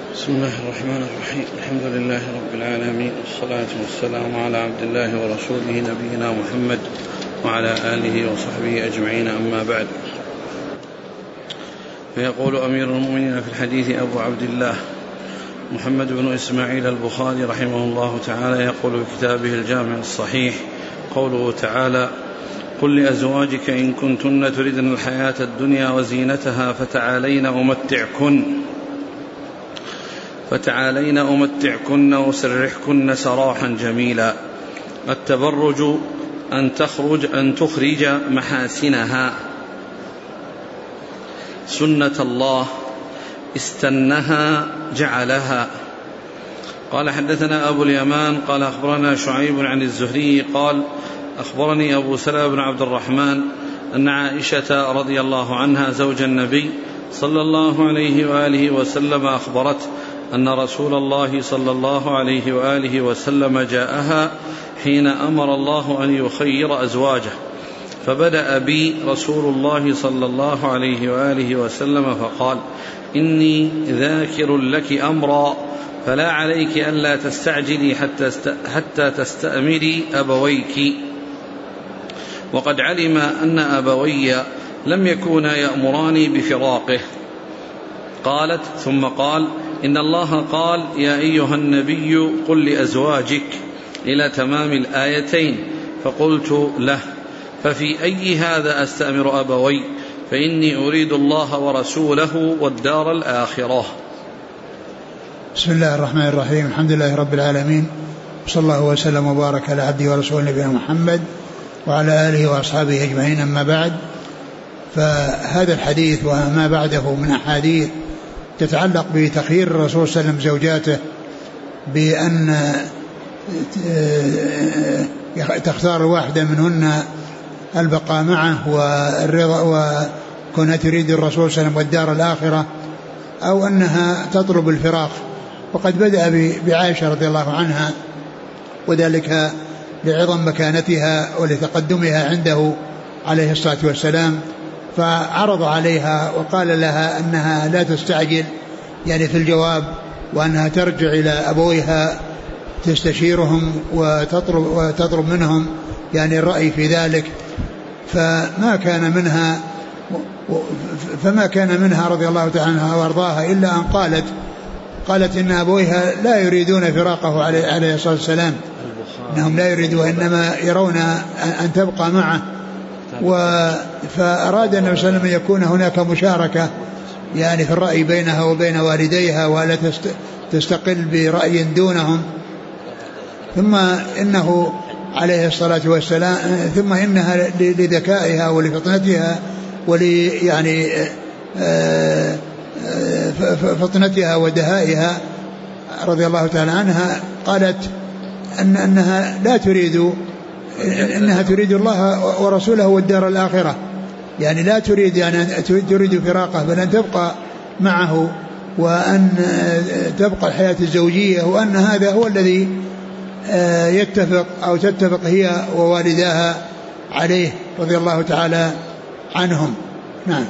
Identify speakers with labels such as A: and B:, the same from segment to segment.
A: بسم الله الرحمن الرحيم. الحمد لله رب العالمين، والصلاة والسلام على عبد الله ورسوله نبينا محمد وعلى آله وصحبه أجمعين، أما بعد. فيقول أمير المؤمنين في الحديث أبو عبد الله محمد بن إسماعيل البخاري رحمه الله تعالى، يقول في كتابه الجامع الصحيح: قوله تعالى: قل لأزواجك إن كنتن تردن الحياة الدنيا وزينتها فتعالين أمتعكن وسرحكن سراحا جميلا. التبرج أن تخرج محاسنها، سنة الله استنها جعلها. قال: حدثنا أبو اليمان قال أخبرنا شعيب عن الزهري قال: أخبرني أبو سلمة بن عبد الرحمن أن عائشة رضي الله عنها زوج النبي صلى الله عليه وآله وسلم أخبرته أن رسول الله صلى الله عليه وآله وسلم جاءها حين أمر الله أن يخير أزواجه، فبدأ بي رسول الله صلى الله عليه وآله وسلم فقال: إني ذاكر لك أمرا، فلا عليك ألا تستعجلي حتى تستأمري أبويك. وقد علم أن أبوي لم يكونا يأمراني بفراقه. قالت: ثم قال: إن الله قال: يا أيها النبي قل لأزواجك، إلى تمام الآيتين. فقلت له: ففي أي هذا أستأمر أبوي؟ فإني أريد الله ورسوله والدار الآخرة.
B: بسم الله الرحمن الرحيم. الحمد لله رب العالمين، وصلى الله وسلم وبارك على عبده ورسوله نبينا محمد وعلى آله وأصحابه أجمعين، أما بعد. فهذا الحديث وما بعده من أحاديث تتعلق بتخيير الرسول صلى الله عليه وسلم زوجاته بأن تختار الواحدة منهن البقاء معه والرضا، وكونها تريد الرسول صلى الله عليه وسلم والدار الآخرة، أو أنها تطلب الفراق. وقد بدأ بعائشة رضي الله عنها، وذلك لعظم مكانتها ولتقدمها عنده عليه الصلاة والسلام، فعرض عليها وقال لها أنها لا تستعجل يعني في الجواب، وأنها ترجع إلى أبويها تستشيرهم وتطلب منهم يعني الرأي في ذلك. فما كان منها رضي الله تعالى عنها وارضاها إلا أن قالت إن أبويها لا يريدون فراقه عليه الصلاة والسلام، إنهم لا يريدون، إنما يرون أن تبقى معه. فأراد النبي صلى الله عليه وسلم أن يكون هناك مشاركة يعني في الرأي بينها وبين والديها، ولا تستقل برأي دونهم. ثم إنه عليه الصلاة والسلام ثم إنها لذكائها ولفطنتها يعني فطنتها ودهائها رضي الله تعالى عنها، قالت أنها لا تريد، إنها تريد الله ورسوله والدار الآخرة، يعني لا تريد يعني تريد فراقه، بل أن تبقى معه وأن تبقى الحياة الزوجية، وأن هذا هو الذي يتفق أو تتفق هي ووالداها عليه رضي الله تعالى عنهم. نعم.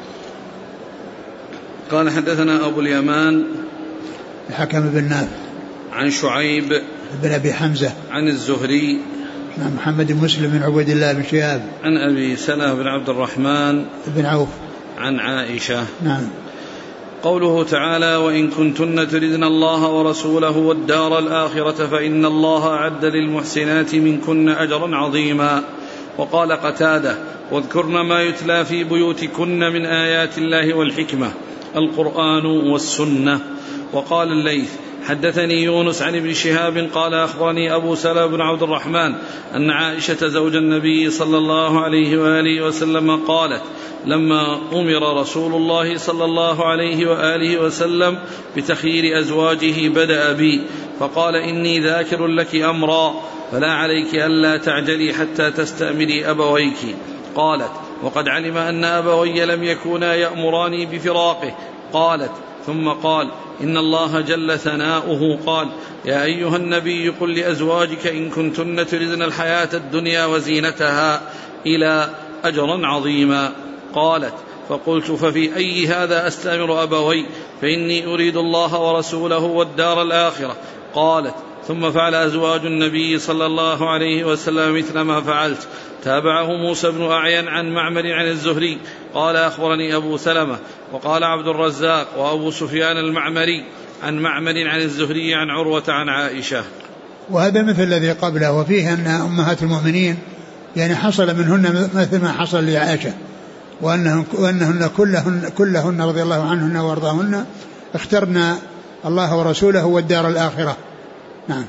A: قال: حدثنا أبو اليمان
B: الحكم بن نافع
A: عن شعيب
B: بن أبي حمزة
A: عن الزهري
B: عن محمد بن مسلم بن عبيد الله بن شهاب
A: عن أبي سلمة بن عبد الرحمن
B: بن عوف
A: عن عائشة.
B: نعم.
A: قوله تعالى: وإن كنتن تردن الله ورسوله والدار الآخرة فإن الله أعد للمحسنات منكن أجرا عظيما. وقال قتادة: واذكرن ما يتلى في بيوتكن من آيات الله والحكمة القرآن والسنة. وقال الليث: حدثني يونس عن ابن شهاب قال أخبرني أبو سلمة بن عبد الرحمن أن عائشة زوج النبي صلى الله عليه وآله وسلم قالت: لما أمر رسول الله صلى الله عليه وآله وسلم بتخيير أزواجه بدأ بي فقال: إني ذاكر لك أمرا، فلا عليك ألا تعجلي حتى تستأمري أبويك. قالت: وقد علم أن أبوي لم يكونا يأمراني بفراقه. قالت: ثم قال: إن الله جل ثناؤه قال: يا أيها النبي قل لأزواجك إن كنتن تردن الحياة الدنيا وزينتها، إلى أجرا عظيما. قالت: فقلت ففي أي هذا أستأمر أبوي فإني أريد الله ورسوله والدار الآخرة. قالت ثم فعل أزواج النبي صلى الله عليه وسلم مثل ما فعلت. تابعه موسى بن أعين عن معمر عن الزهري قال أخبرني أبو سلمة وقال عبد الرزاق وأبو سفيان المعمري عن معمر عن الزهري عن عروة عن عائشة.
B: وهذا مثل الذي قبله، وفيه أن أمهات المؤمنين يعني حصل منهن مثل ما حصل لعائشة، وأنهن كلهن رضي الله عنهن وارضاهن اخترنا الله ورسوله والدار الآخرة. نعم.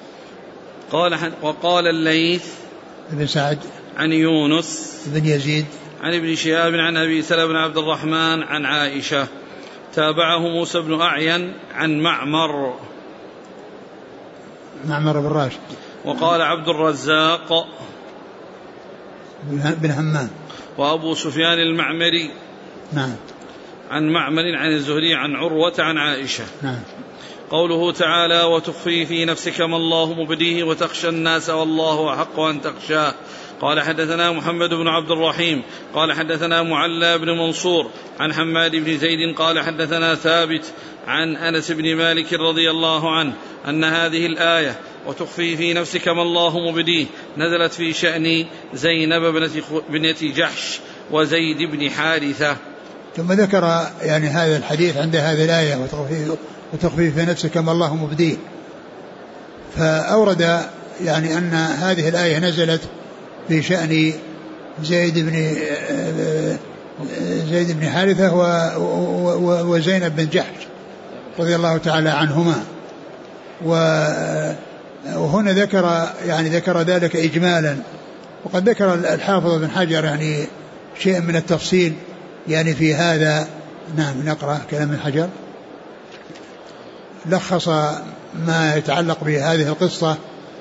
A: وقال الليث
B: بن سعد
A: عن يونس
B: بن يزيد عن
A: ابن شهاب عن أبي سلمة بن عبد الرحمن عن عائشة. تابعه موسى بن أعين عن معمر
B: بن راشد.
A: وقال عبد الرزاق
B: بن همام
A: وأبو سفيان المعمري
B: نعم
A: عن معمر عن الزهري عن عروة عن عائشة.
B: نعم.
A: قوله تعالى وتخفي في نفسك ما الله مبديه وتخشى الناس والله أحق أن تخشاه. قال حدثنا محمد بن عبد الرحيم قال حدثنا معلى بن منصور عن حماد بن زيد قال حدثنا ثابت عن أنس بن مالك رضي الله عنه أن هذه الآية وتخفي في نفسك ما الله مبديه نزلت في شأن زينب بنت جحش وزيد بن حارثة.
B: ثم ذكر يعني هذا الحديث عند هذه الآية وتخفي في نفسك ما الله مبديه، فأورد يعني أن هذه الآية نزلت في شأن زيد بن حارثة وزينب بن جحش رضي الله تعالى عنهما. وهنا ذكر ذلك إجمالا، وقد ذكر الحافظ بن حجر يعني شيء من التفصيل يعني في هذا. نعم. نقرأ كلام ابن حجر، لخص ما يتعلق بهذه القصة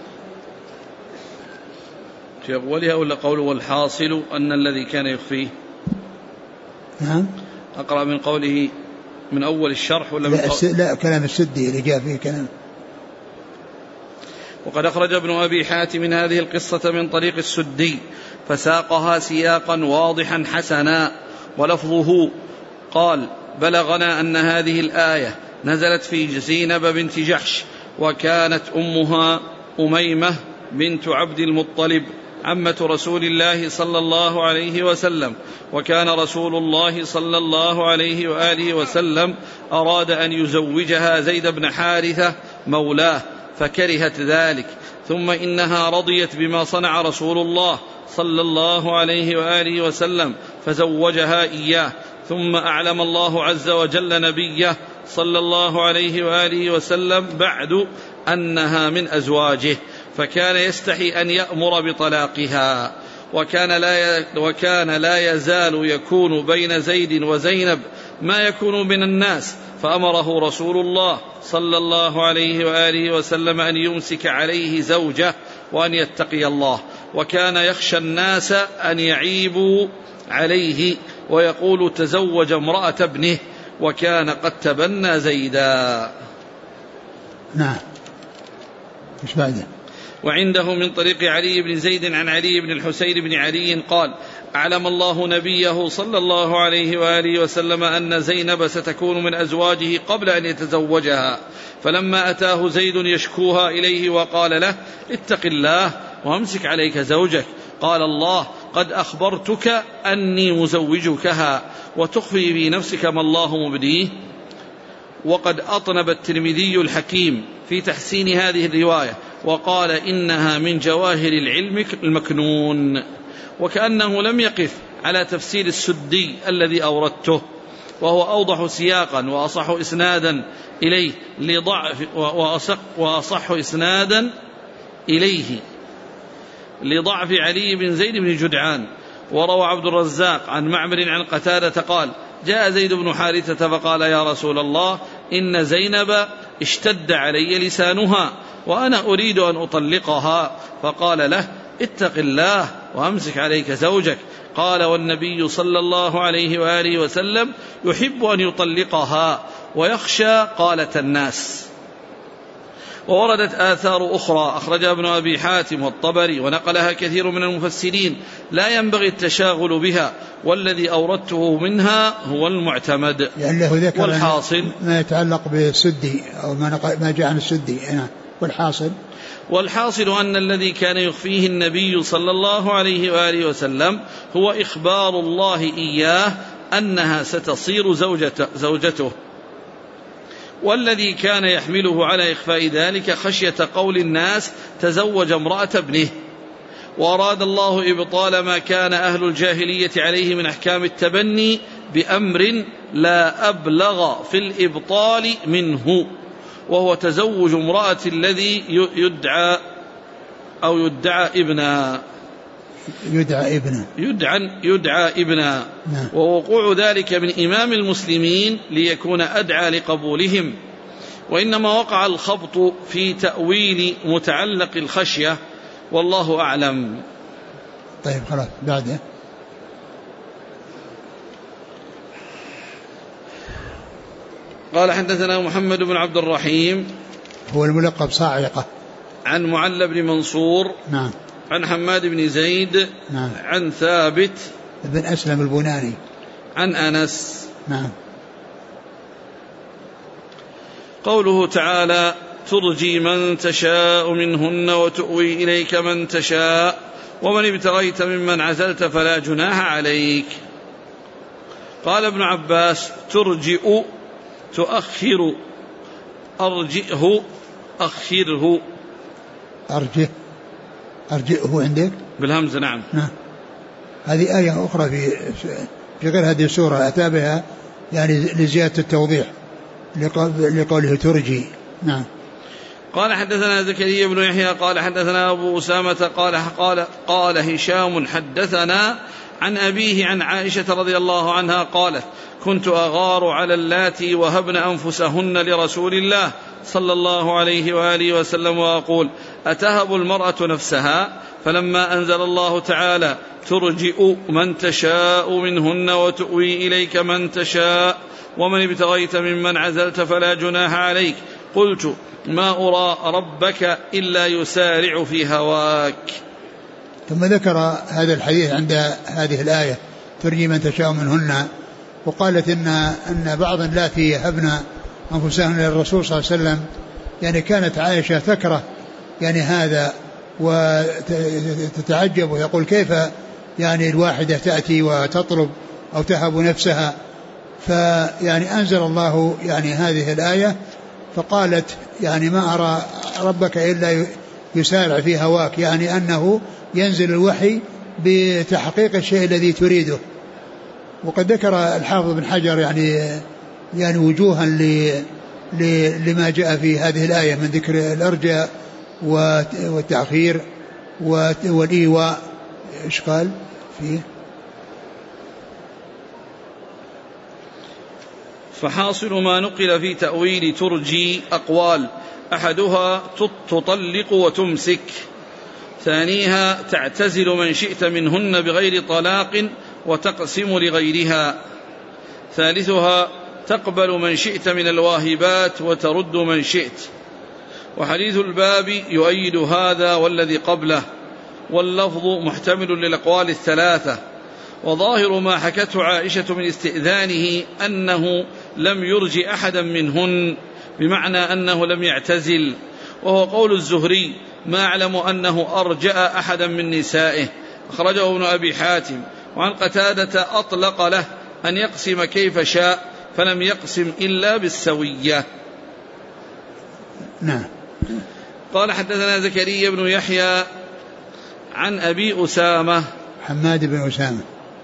A: في أولها ولا قوله والحاصل أن الذي كان يخفيه.
B: نعم.
A: أقرأ من قوله من أول الشرح ولا من
B: لا كلام السدي اللي جاء فيه كلام.
A: وقد أخرج ابن أبي حاتم من هذه القصة من طريق السدي فساقها سياقا واضحا حسنا، ولفظه قال بلغنا أن هذه الآية نزلت في زينب بنت جحش وكانت أمها أميمة بنت عبد المطلب عمة رسول الله صلى الله عليه وسلم، وكان رسول الله صلى الله عليه وآله وسلم أراد أن يزوجها زيد بن حارثة مولاه فكرهت ذلك، ثم إنها رضيت بما صنع رسول الله صلى الله عليه وآله وسلم فزوجها إياه، ثم أعلم الله عز وجل نبيه صلى الله عليه وآله وسلم بعد أنها من أزواجه، فكان يستحي أن يأمر بطلاقها، وكان لا يزال يكون بين زيد وزينب ما يكون من الناس، فأمره رسول الله صلى الله عليه وآله وسلم أن يمسك عليه زوجه وأن يتقي الله، وكان يخشى الناس أن يعيبوا عليه ويقول تزوج امرأة ابنه، وكان قد تبنى زيدا.
B: نعم. مش بعده.
A: وعنده من طريق علي بن زيد عن علي بن الحسين بن علي قال أعلم الله نبيه صلى الله عليه وآله وسلم أن زينب ستكون من أزواجه قبل أن يتزوجها، فلما أتاه زيد يشكوها إليه وقال له اتق الله وامسك عليك زوجك، قال الله قد أخبرتك أني مزوجكها وتخفي في نفسك ما الله مبديه. وقد أطنب الترمذي الحكيم في تحسين هذه الرواية وقال إنها من جواهر العلم المكنون، وكأنه لم يقف على تفسير السدي الذي أوردته، وهو أوضح سياقا وأصح إسنادا إليه لضعف علي بن زيد بن جدعان. وروى عبد الرزاق عن معمر عن قتادة قال جاء زيد بن حارثة فقال يا رسول الله إن زينب اشتد علي لسانها وأنا أريد أن أطلقها، فقال له اتق الله وأمسك عليك زوجك، قال والنبي صلى الله عليه وآله وسلم يحب أن يطلقها ويخشى قالة الناس. ووردت آثار أخرى أخرجها ابن أبي حاتم والطبري ونقلها كثير من المفسرين لا ينبغي التشاغل بها، والذي أوردته منها هو المعتمد.
B: يعني ذكر
A: والحاصل
B: ما يتعلق بالسدي أو ما جاء عن السدي.
A: والحاصل أن الذي كان يخفيه النبي صلى الله عليه وآله وسلم هو إخبار الله إياه أنها ستصير زوجته، والذي كان يحمله على إخفاء ذلك خشية قول الناس تزوج امرأة ابنه. وأراد الله إبطال ما كان أهل الجاهلية عليه من أحكام التبني بأمر لا أبلغ في الإبطال منه، وهو تزوج امرأة الذي يدعى ابنا ووقوع ذلك من إمام المسلمين ليكون أدعى لقبولهم، وإنما وقع الخبط في تأويل متعلق الخشية، والله أعلم.
B: طيب خلاص بعده.
A: قال حدثنا محمد بن عبد الرحيم
B: هو الملقب صاعقة،
A: عن معل بن منصور
B: نعم،
A: عن حماد بن زيد
B: نعم،
A: عن ثابت
B: بن أسلم البناني
A: عن أنس.
B: نعم.
A: قوله تعالى ترجي من تشاء منهن وتؤوي إليك من تشاء ومن ابتغيت ممن عزلت فلا جناح عليك. قال ابن عباس ترجئ تؤخر، أرجئه أخره.
B: أرجئه عندك
A: بالهمزة. نعم.
B: هذه آية أخرى في غير هذه السورة أتى بها يعني لزيادة التوضيح لقوله ترجي. نعم.
A: قال حدثنا زكريا بن يحيى قال حدثنا أبو أسامة قال هشام حدثنا عن أبيه عن عائشة رضي الله عنها قالت كنت أغار على اللاتي وهبن أنفسهن لرسول الله صلى الله عليه وآله وسلم وأقول أتهب المرأة نفسها؟ فلما أنزل الله تعالى ترجئ من تشاء منهن وتؤوي إليك من تشاء ومن ابتغيت ممن عزلت فلا جناح عليك، قلت ما أرى ربك إلا يسارع في هواك.
B: ثم ذكر هذا الحديث عند هذه الآية ترجي من تشاء منهن، وقالت إن بعض اللاتي يهبن أنفسهن للرسول صلى الله عليه وسلم، يعني كانت عائشة تكره يعني هذا وتتعجب ويقول كيف يعني الواحدة تأتي وتطلب أو تهب نفسها، فيعني أنزل الله يعني هذه الآية فقالت يعني ما أرى ربك إلا يسارع في هواك، يعني أنه ينزل الوحي بتحقيق الشيء الذي تريده. وقد ذكر الحافظ بن حجر يعني وجوها لما جاء في هذه الآية من ذكر الأرجاء والتأخير والإيواء. إيش قال فيه؟
A: فحاصل ما نقل في تأويل ترجي أقوال، أحدها تطلق وتمسك، ثانيها تعتزل من شئت منهن بغير طلاق وتقسم لغيرها، ثالثها تقبل من شئت من الواهبات وترد من شئت. وحديث الباب يؤيد هذا والذي قبله، واللفظ محتمل للأقوال الثلاثة. وظاهر ما حكته عائشة من استئذانه أنه لم يرجي أحدا منهن، بمعنى أنه لم يعتزل، وهو قول الزهري ما أعلم أنه أرجأ أحدا من نسائه، أخرجه ابن أبي حاتم. وعن قتادة أطلق له أن يقسم كيف شاء فلم يقسم إلا بالسوية.
B: نعم.
A: قال حدثنا زكريا بن يحيى عن أبي أسامة
B: حماد بن أسامة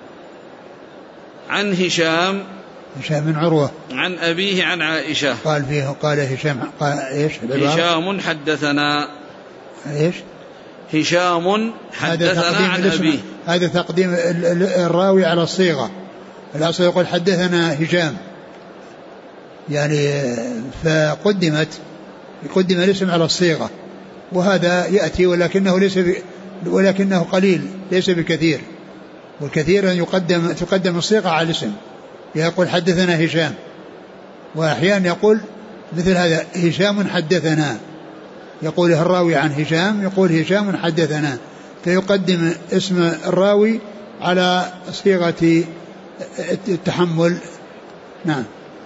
A: عن هشام
B: بن عروة عن
A: أبيه عن عائشة
B: قال فيه قال هشام قال إيش؟
A: هشام حدثنا
B: إيش؟
A: هشام حدثنا عن أبيه.
B: هذا تقديم الراوي على الصيغة، الأصل يقول حدثنا هشام يعني فقدم الاسم على الصيغة، وهذا يأتي ولكنه قليل ليس بكثير، والكثير أن تقدم الصيغة على الاسم، يقول حدثنا هشام، وأحيانا يقول مثل هذا هشام حدثنا، يقول الراوي عن هشام يقول هشام حدثنا، فيقدم اسم الراوي على صيغة التحمل. نعم.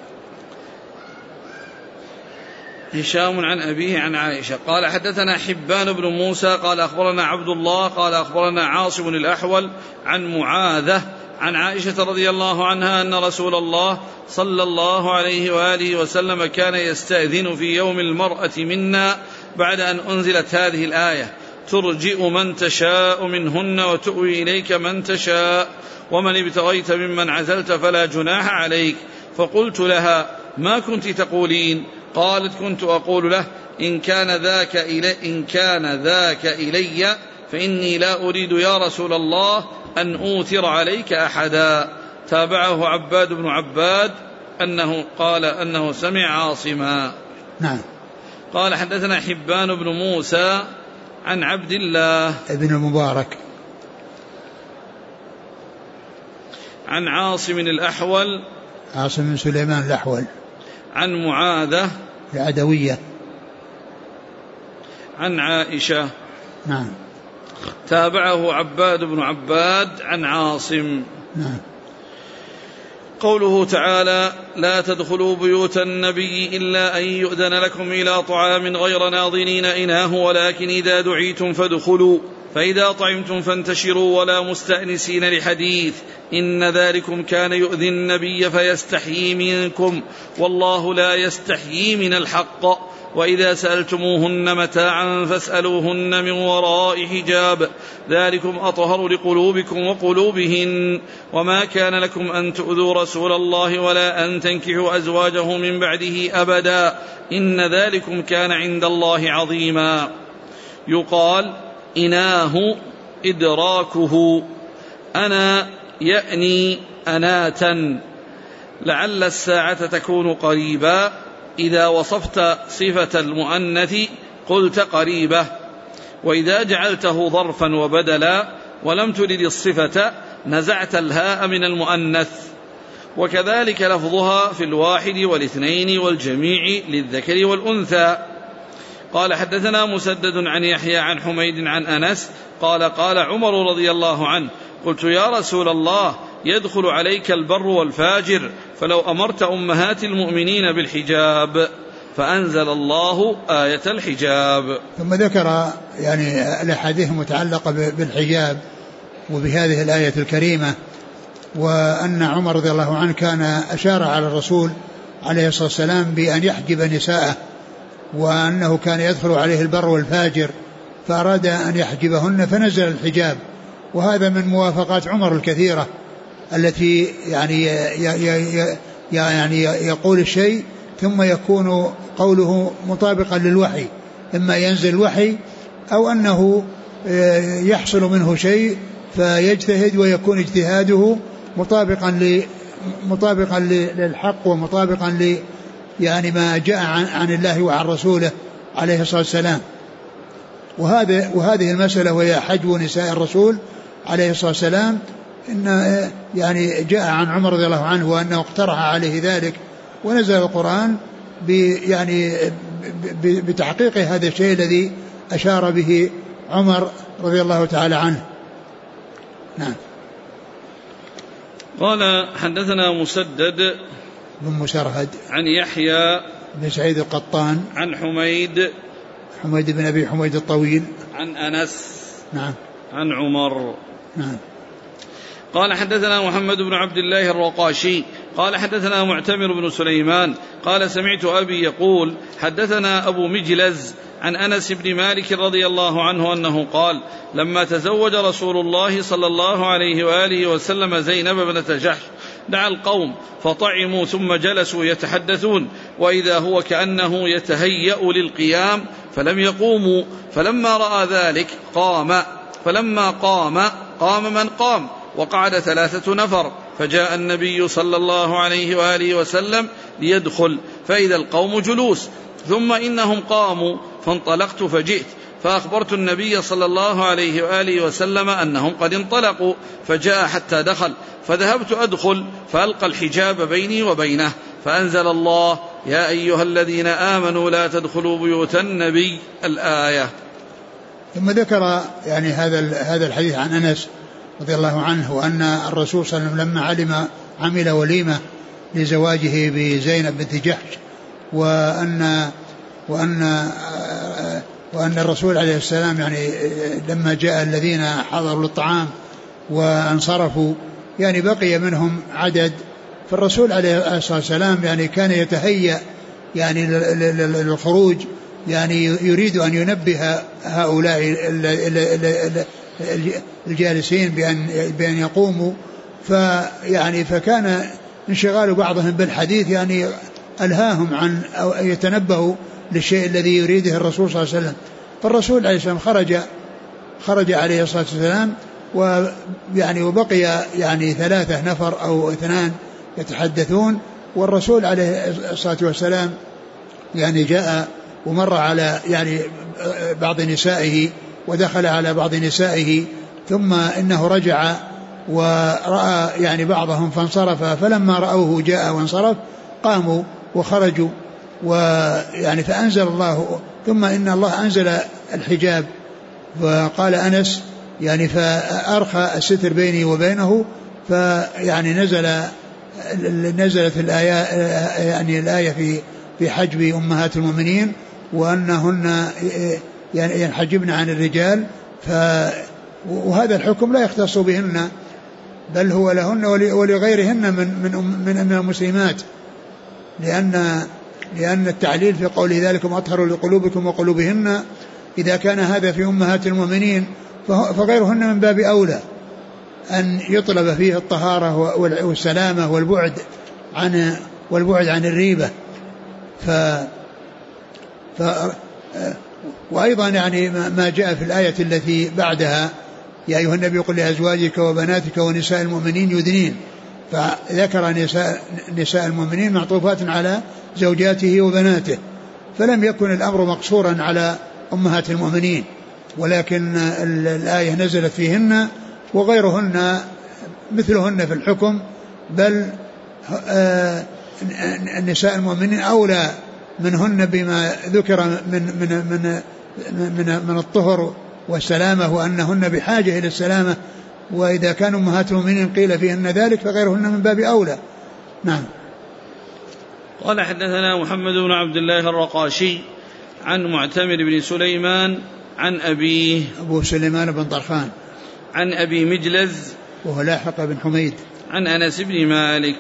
A: هشام عن أبيه عن عائشة قال حدثنا حبان بن موسى قال أخبرنا عبد الله قال أخبرنا عاصم الأحول عن معاذة عن عائشة رضي الله عنها أن رسول الله صلى الله عليه وآله وسلم كان يستأذن في يوم المرأة منا بعد أن أنزلت هذه الآية: ترجئ من تشاء منهن وتؤوي إليك من تشاء ومن ابتغيت ممن عزلت فلا جناح عليك. فقلت لها: ما كنت تقولين؟ قالت: كنت أقول له: إن كان ذاك إلي فإني لا أريد يا رسول الله أن أوثر عليك أحدا. تابعه عباد بن عباد أنه قال أنه سمع عاصما.
B: نعم.
A: قال حدثنا حبان بن موسى عن عبد الله
B: ابن المبارك
A: عن عاصم الأحول
B: عاصم بن سليمان الأحول
A: عن معاذة
B: العدوية
A: عن عائشة.
B: نعم.
A: تابعه عباد بن عباد عن عاصم.
B: نعم.
A: قوله تعالى: لا تدخلوا بيوت النبي إلا أن يؤذن لكم إلى طعام غير ناظرين إناه ولكن إذا دعيتم فادخلوا فإذا طعمتم فانتشروا ولا مستأنسين لحديث إن ذلكم كان يؤذي النبي فيستحيي منكم والله لا يستحيي من الحق وإذا سألتموهن متاعا فاسألوهن من وراء حجاب ذلكم أطهر لقلوبكم وقلوبهن وما كان لكم أن تؤذوا رسول الله ولا أن تنكحوا أزواجه من بعده أبدا إن ذلكم كان عند الله عظيما. يقال إناه إدراكه، أنا يأني أناتا، لعل الساعة تكون قريبا. إذا وصفت صفة المؤنث قلت قريبة، وإذا جعلته ظرفا وبدلا ولم ترد الصفة نزعت الهاء من المؤنث. وكذلك لفظها في الواحد والاثنين والجميع للذكر والأنثى. قال حدثنا مسدد عن يحيى عن حميد عن أنس قال قال عمر رضي الله عنه: قلت يا رسول الله يدخل عليك البر والفاجر فلو أمرت أمهات المؤمنين بالحجاب، فأنزل الله آية الحجاب.
B: ثم ذكر يعني الأحاديث المتعلقة بالحجاب وبهذه الآية الكريمة، وأن عمر رضي الله عنه كان أشار على الرسول عليه الصلاة والسلام بأن يحجب نساءه، وأنه كان يدخل عليه البر والفاجر فأراد أن يحجبهن فنزل الحجاب. وهذا من موافقات عمر الكثيرة التي يعني يقول الشيء ثم يكون قوله مطابقا للوحي، إما ينزل الوحي أو أنه يحصل منه شيء فيجتهد ويكون اجتهاده مطابقا للحق ومطابقا يعني ما جاء عن الله وعن رسوله عليه الصلاة والسلام. وهذه المسألة وهي حجب نساء الرسول عليه الصلاة والسلام إن يعني جاء عن عمر رضي الله عنه وأنه اقترح عليه ذلك، ونزل القرآن يعني بتحقيق هذا الشيء الذي أشار به عمر رضي الله تعالى عنه. نعم.
A: قال حدثنا مسدد
B: بن مسرهد
A: عن يحيى
B: بن سعيد القطان عن حميد بن أبي حميد الطويل
A: عن أنس
B: نعم
A: عن عمر
B: نعم.
A: قال حدثنا محمد بن عبد الله الرقاشي قال حدثنا معتمر بن سليمان قال سمعت أبي يقول حدثنا أبو مجلز عن أنس بن مالك رضي الله عنه أنه قال: لما تزوج رسول الله صلى الله عليه وآله وسلم زينب بنت جحش دعا القوم فطعموا ثم جلسوا يتحدثون وإذا هو كأنه يتهيأ للقيام فلم يقوموا، فلما رأى ذلك قام، فلما قام من قام وقعد 3 نفر، فجاء النبي صلى الله عليه وآله وسلم ليدخل فإذا القوم جلوس، ثم إنهم قاموا فانطلقت فجئت فأخبرت النبي صلى الله عليه وآله وسلم أنهم قد انطلقوا، فجاء حتى دخل، فذهبت أدخل فألقى الحجاب بيني وبينه، فأنزل الله: يا أيها الذين آمنوا لا تدخلوا بيوت النبي الآية.
B: ثم ذكر يعني هذا الحديث عن أنس رضي الله عنه وأن الرسول صلى الله عليه وسلم لما عمل وليمة لزواجه بزينب بنت جحش وأن الرسول عليه السلام يعني لما جاء الذين حضروا الطعام وانصرفوا يعني بقي منهم عدد، فالرسول عليه الصلاة والسلام يعني كان يتهيأ يعني للخروج، يعني يريد أن ينبه هؤلاء الجالسين بأن يقوموا، فكان انشغال بعضهم بالحديث يعني ألهاهم عن أو يتنبهوا للشيء الذي يريده الرسول صلى الله عليه وسلم. فالرسول عليه السلام خرج عليه الصلاة والسلام ويعني وبقي يعني 3 نفر أو 2 يتحدثون، والرسول عليه الصلاة والسلام يعني جاء ومر على يعني بعض نسائه ودخل على بعض نسائه، ثم إنه رجع ورأى يعني بعضهم فانصرف، فلما رأوه جاء وانصرف قاموا وخرجوا، ويعني فأنزل الله، ثم إن الله أنزل الحجاب، وقال أنس يعني فأرخى الستر بيني وبينه، فيعني نزلت الآية يعني الآية في حجب أمهات المؤمنين وأنهن يعني ينحجبن عن الرجال، وهذا الحكم لا يختص بهن بل هو لهن ولغيرهن من المسلمات، لأن التعليل في قول ذلكم أطهر لقلوبكم وقلوبهن إذا كان هذا في أمهات المؤمنين فغيرهن من باب أولى أن يطلب فيه الطهارة والسلامة والبعد عن الريبة. وأيضا يعني ما جاء في الآية التي بعدها يا أيها النبي قل لأزواجك وبناتك ونساء المؤمنين يدنين، فذكر نساء المؤمنين معطوفات على زوجاته وبناته، فلم يكن الأمر مقصورا على أمهات المؤمنين، ولكن الآية نزلت فيهن وغيرهن مثلهن في الحكم، بل النساء المؤمنين أولى منهن بما ذكر من الطهر والسلامة، وأنهن بحاجة إلى السلامة، وإذا كانوا أمهات المؤمنين قيل فيهن ذلك فغيرهن من باب أولى. نعم.
A: قال حدثنا محمد بن عبد الله الرقاشي عن معتمر بن سليمان عن أبيه
B: أبو سليمان بن طرخان
A: عن أبي مجلز
B: وهو لاحق بن حميد عن
A: أنس بن مالك.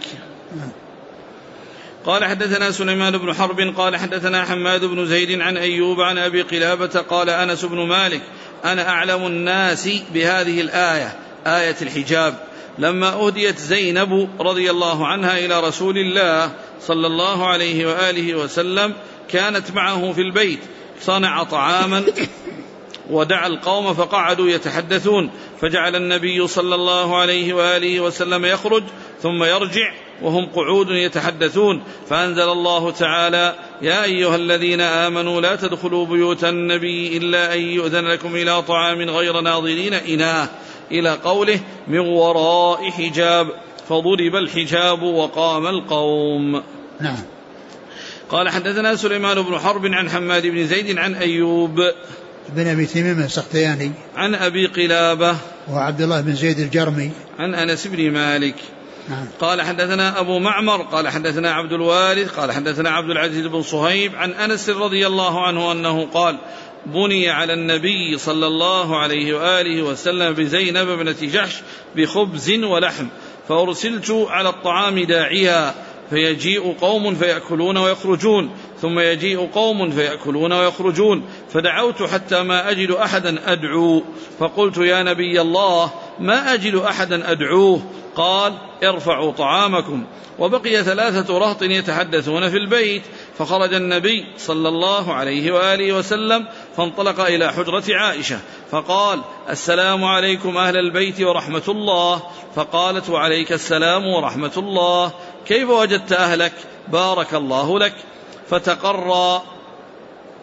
A: قال حدثنا سليمان بن حرب قال حدثنا حماد بن زيد عن أيوب عن أبي قلابة قال أنس بن مالك أنا أعلم الناس بهذه الآية آية الحجاب لما أهديت زينب رضي الله عنها إلى رسول الله صلى الله عليه وآله وسلم، كانت معه في البيت، صنع طعاما ودعا القوم فقعدوا يتحدثون، فجعل النبي صلى الله عليه وآله وسلم يخرج ثم يرجع وهم قعود يتحدثون، فأنزل الله تعالى يا أيها الذين آمنوا لا تدخلوا بيوت النبي إلا أن يؤذن لكم إلى طعام غير ناظرين إناه إلى قوله من وراء حجاب، فضرب الحجاب وقام القوم.
B: نعم.
A: قال حدثنا سليمان بن حرب عن حماد بن زيد عن أيوب
B: بن أبي تميم السختياني
A: عن أبي قلابة
B: وعبد الله بن زيد الجرمي
A: عن أنس بن مالك.
B: نعم.
A: قال حدثنا أبو معمر قال حدثنا عبد الوارث قال حدثنا عبد العزيز بن صهيب عن أنس رضي الله عنه أنه قال بني على النبي صلى الله عليه وآله وسلم بزينب بنت جحش بخبز ولحم، فأرسلت على الطعام داعيا، فيجيء قوم فيأكلون ويخرجون، ثم يجيء قوم فيأكلون ويخرجون، فدعوت حتى ما أجد أحدا أدعو، فقلت يا نبي الله ما أجد أحدا أدعوه، قال ارفعوا طعامكم. وبقي 3 رهط يتحدثون في البيت، فخرج النبي صلى الله عليه وآله وسلم فانطلق إلى حجرة عائشة فقال السلام عليكم أهل البيت ورحمة الله، فقالت وعليك السلام ورحمة الله، كيف وجدت أهلك؟ بارك الله لك.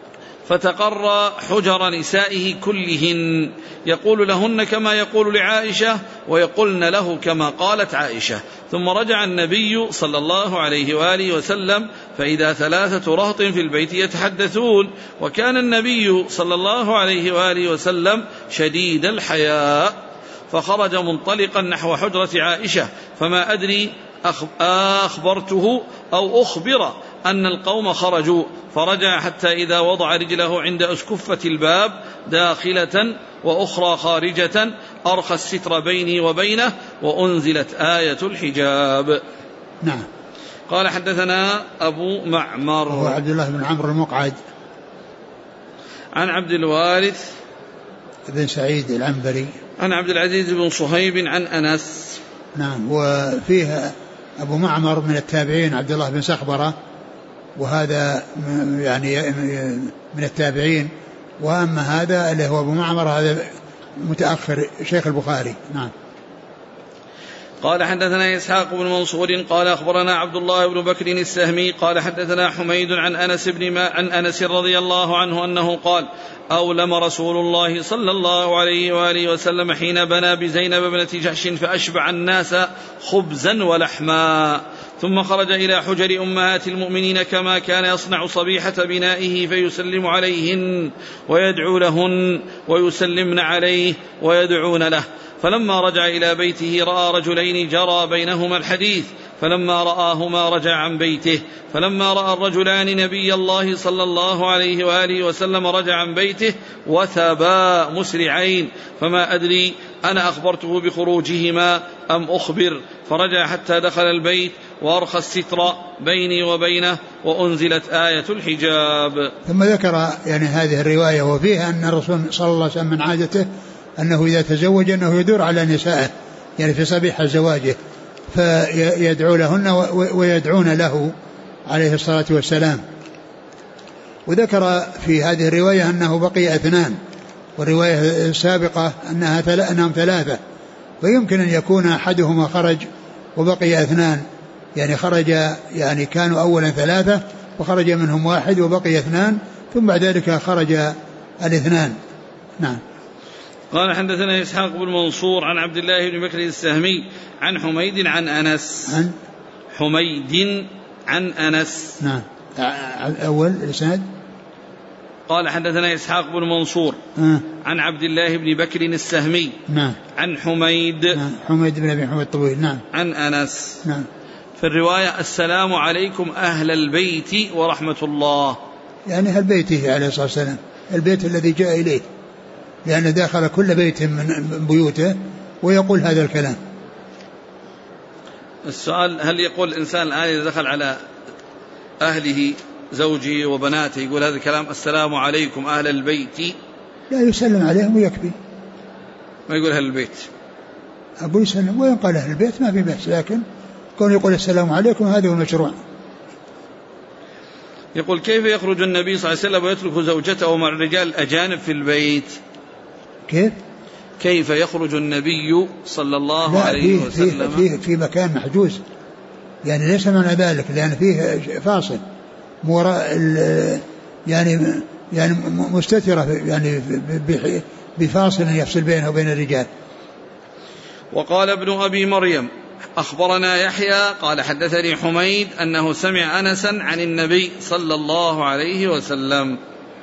A: فتقر حجر نسائه كلهن يقول لهن كما يقول لعائشة ويقولن له كما قالت عائشة. ثم رجع النبي صلى الله عليه وآله وسلم فإذا 3 رهط في البيت يتحدثون، وكان النبي صلى الله عليه وآله وسلم شديد الحياء، فخرج منطلقا نحو حجرة عائشة، فما أدري أخبرته أو أخبر أن القوم خرجوا، فرجع حتى إذا وضع رجله عند أسكفة الباب داخلة وأخرى خارجة أرخى الستر بيني وبينه وأنزلت آية الحجاب.
B: نعم.
A: قال حدثنا أبو معمر
B: هو عبد الله بن عمرو المقعد
A: عن عبد الوارث
B: بن سعيد العنبري
A: عن عبد العزيز بن صهيب عن أنس.
B: نعم. وفيها أبو معمر من التابعين عبد الله بن سخبرة، وهذا يعني من التابعين، وأما هذا اللي هو أبو معمر هذا متأخر شيخ البخاري. نعم.
A: قال حدثنا إسحاق بن منصور قال أخبرنا عبد الله بن بكر السهمي قال حدثنا حميد عن أنس رضي الله عنه أنه قال أولم رسول الله صلى الله عليه وآله وسلم حين بنى بزينب بنت جحش فأشبع الناس خبزا ولحما، ثم خرج إلى حجر أمهات المؤمنين كما كان يصنع صبيحة بنائه فيسلم عليهن ويدعو لهن ويسلمن عليه ويدعون له، فلما رجع إلى بيته رأى رجلين جرى بينهما الحديث، فلما رآهما رجع عن بيته، فلما رأى الرجلان نبي الله صلى الله عليه وآله وسلم رجع عن بيته وثبا مسرعين، فما أدري أنا أخبرته بخروجهما أم أخبر، فرجع حتى دخل البيت وأرخى الستر بيني وبينه وأنزلت آية الحجاب.
B: ثم ذكر يعني هذه الرواية وفيها أن الرسول صلى الله عليه وسلم من عادته أنه إذا تزوج أنه يدور على نسائه يعني في صبيحة زواجه فيدعو لهن ويدعون له عليه الصلاة والسلام. وذكر في هذه الرواية أنه بقي 2، والرواية السابقة أنهم 3، ويمكن أن يكون أحدهما خرج وبقي 2، يعني خرج يعني كانوا أولا 3 وخرج منهم 1 وبقي 2، ثم بعد ذلك خرج 2. نعم.
A: قال حدثنا إسحاق بن منصور عن عبد الله بن بكر السهمي عن حميد عن أنس.
B: عن
A: حميد عن أنس.
B: نعم. أول الإسناد.
A: قال حدثنا إسحاق بن منصور عن عبد الله بن بكر السهمي.
B: نعم.
A: عن حميد.
B: نعم. حميد بن أبي حميد الطويل. نعم.
A: عن أنس.
B: نعم.
A: في الرواية السلام عليكم أهل البيت ورحمة الله،
B: يعني أهل بيته عليه الصلاة والسلام، البيت الذي جاء إليه، لأنه داخل كل بيت من بيوته ويقول هذا الكلام.
A: السؤال: هل يقول الإنسان الآن إذا دخل على أهله زوجه وبناته يقول هذا الكلام السلام عليكم أهل البيت؟
B: لا، يسلم عليهم ويكفي،
A: ما يقول أهل البيت.
B: أقول يسلم وين قال أهل البيت ما في بأس، لكن كون يقول السلام عليكم هذا هو المشروع.
A: يقول: كيف يخرج النبي صلى الله عليه وسلم ويترك زوجته مع الرجال الأجانب في البيت؟ كيف يخرج النبي صلى الله عليه وسلم؟
B: في مكان محجوز، يعني ليس معنى ذلك، لأن فيه فاصل وراء يعني مستترة، يعني بفاصل يفصل بينه وبين الرجال.
A: وقال ابن أبي مريم أخبرنا يحيى قال حدثني حميد أنه سمع أنسا عن النبي صلى الله عليه وسلم.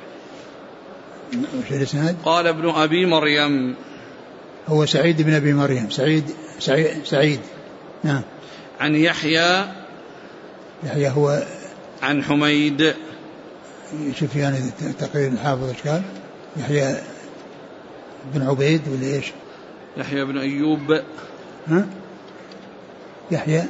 A: قال ابن أبي مريم
B: هو سعيد بن أبي مريم، سعيد. نعم.
A: عن يحيى
B: هو
A: عن حميد.
B: شوف يعني تقرير الحافظ ايش قال؟ يحيى بن عبيد ولا ايش؟
A: يحيى بن أيوب.
B: ها؟ يحيى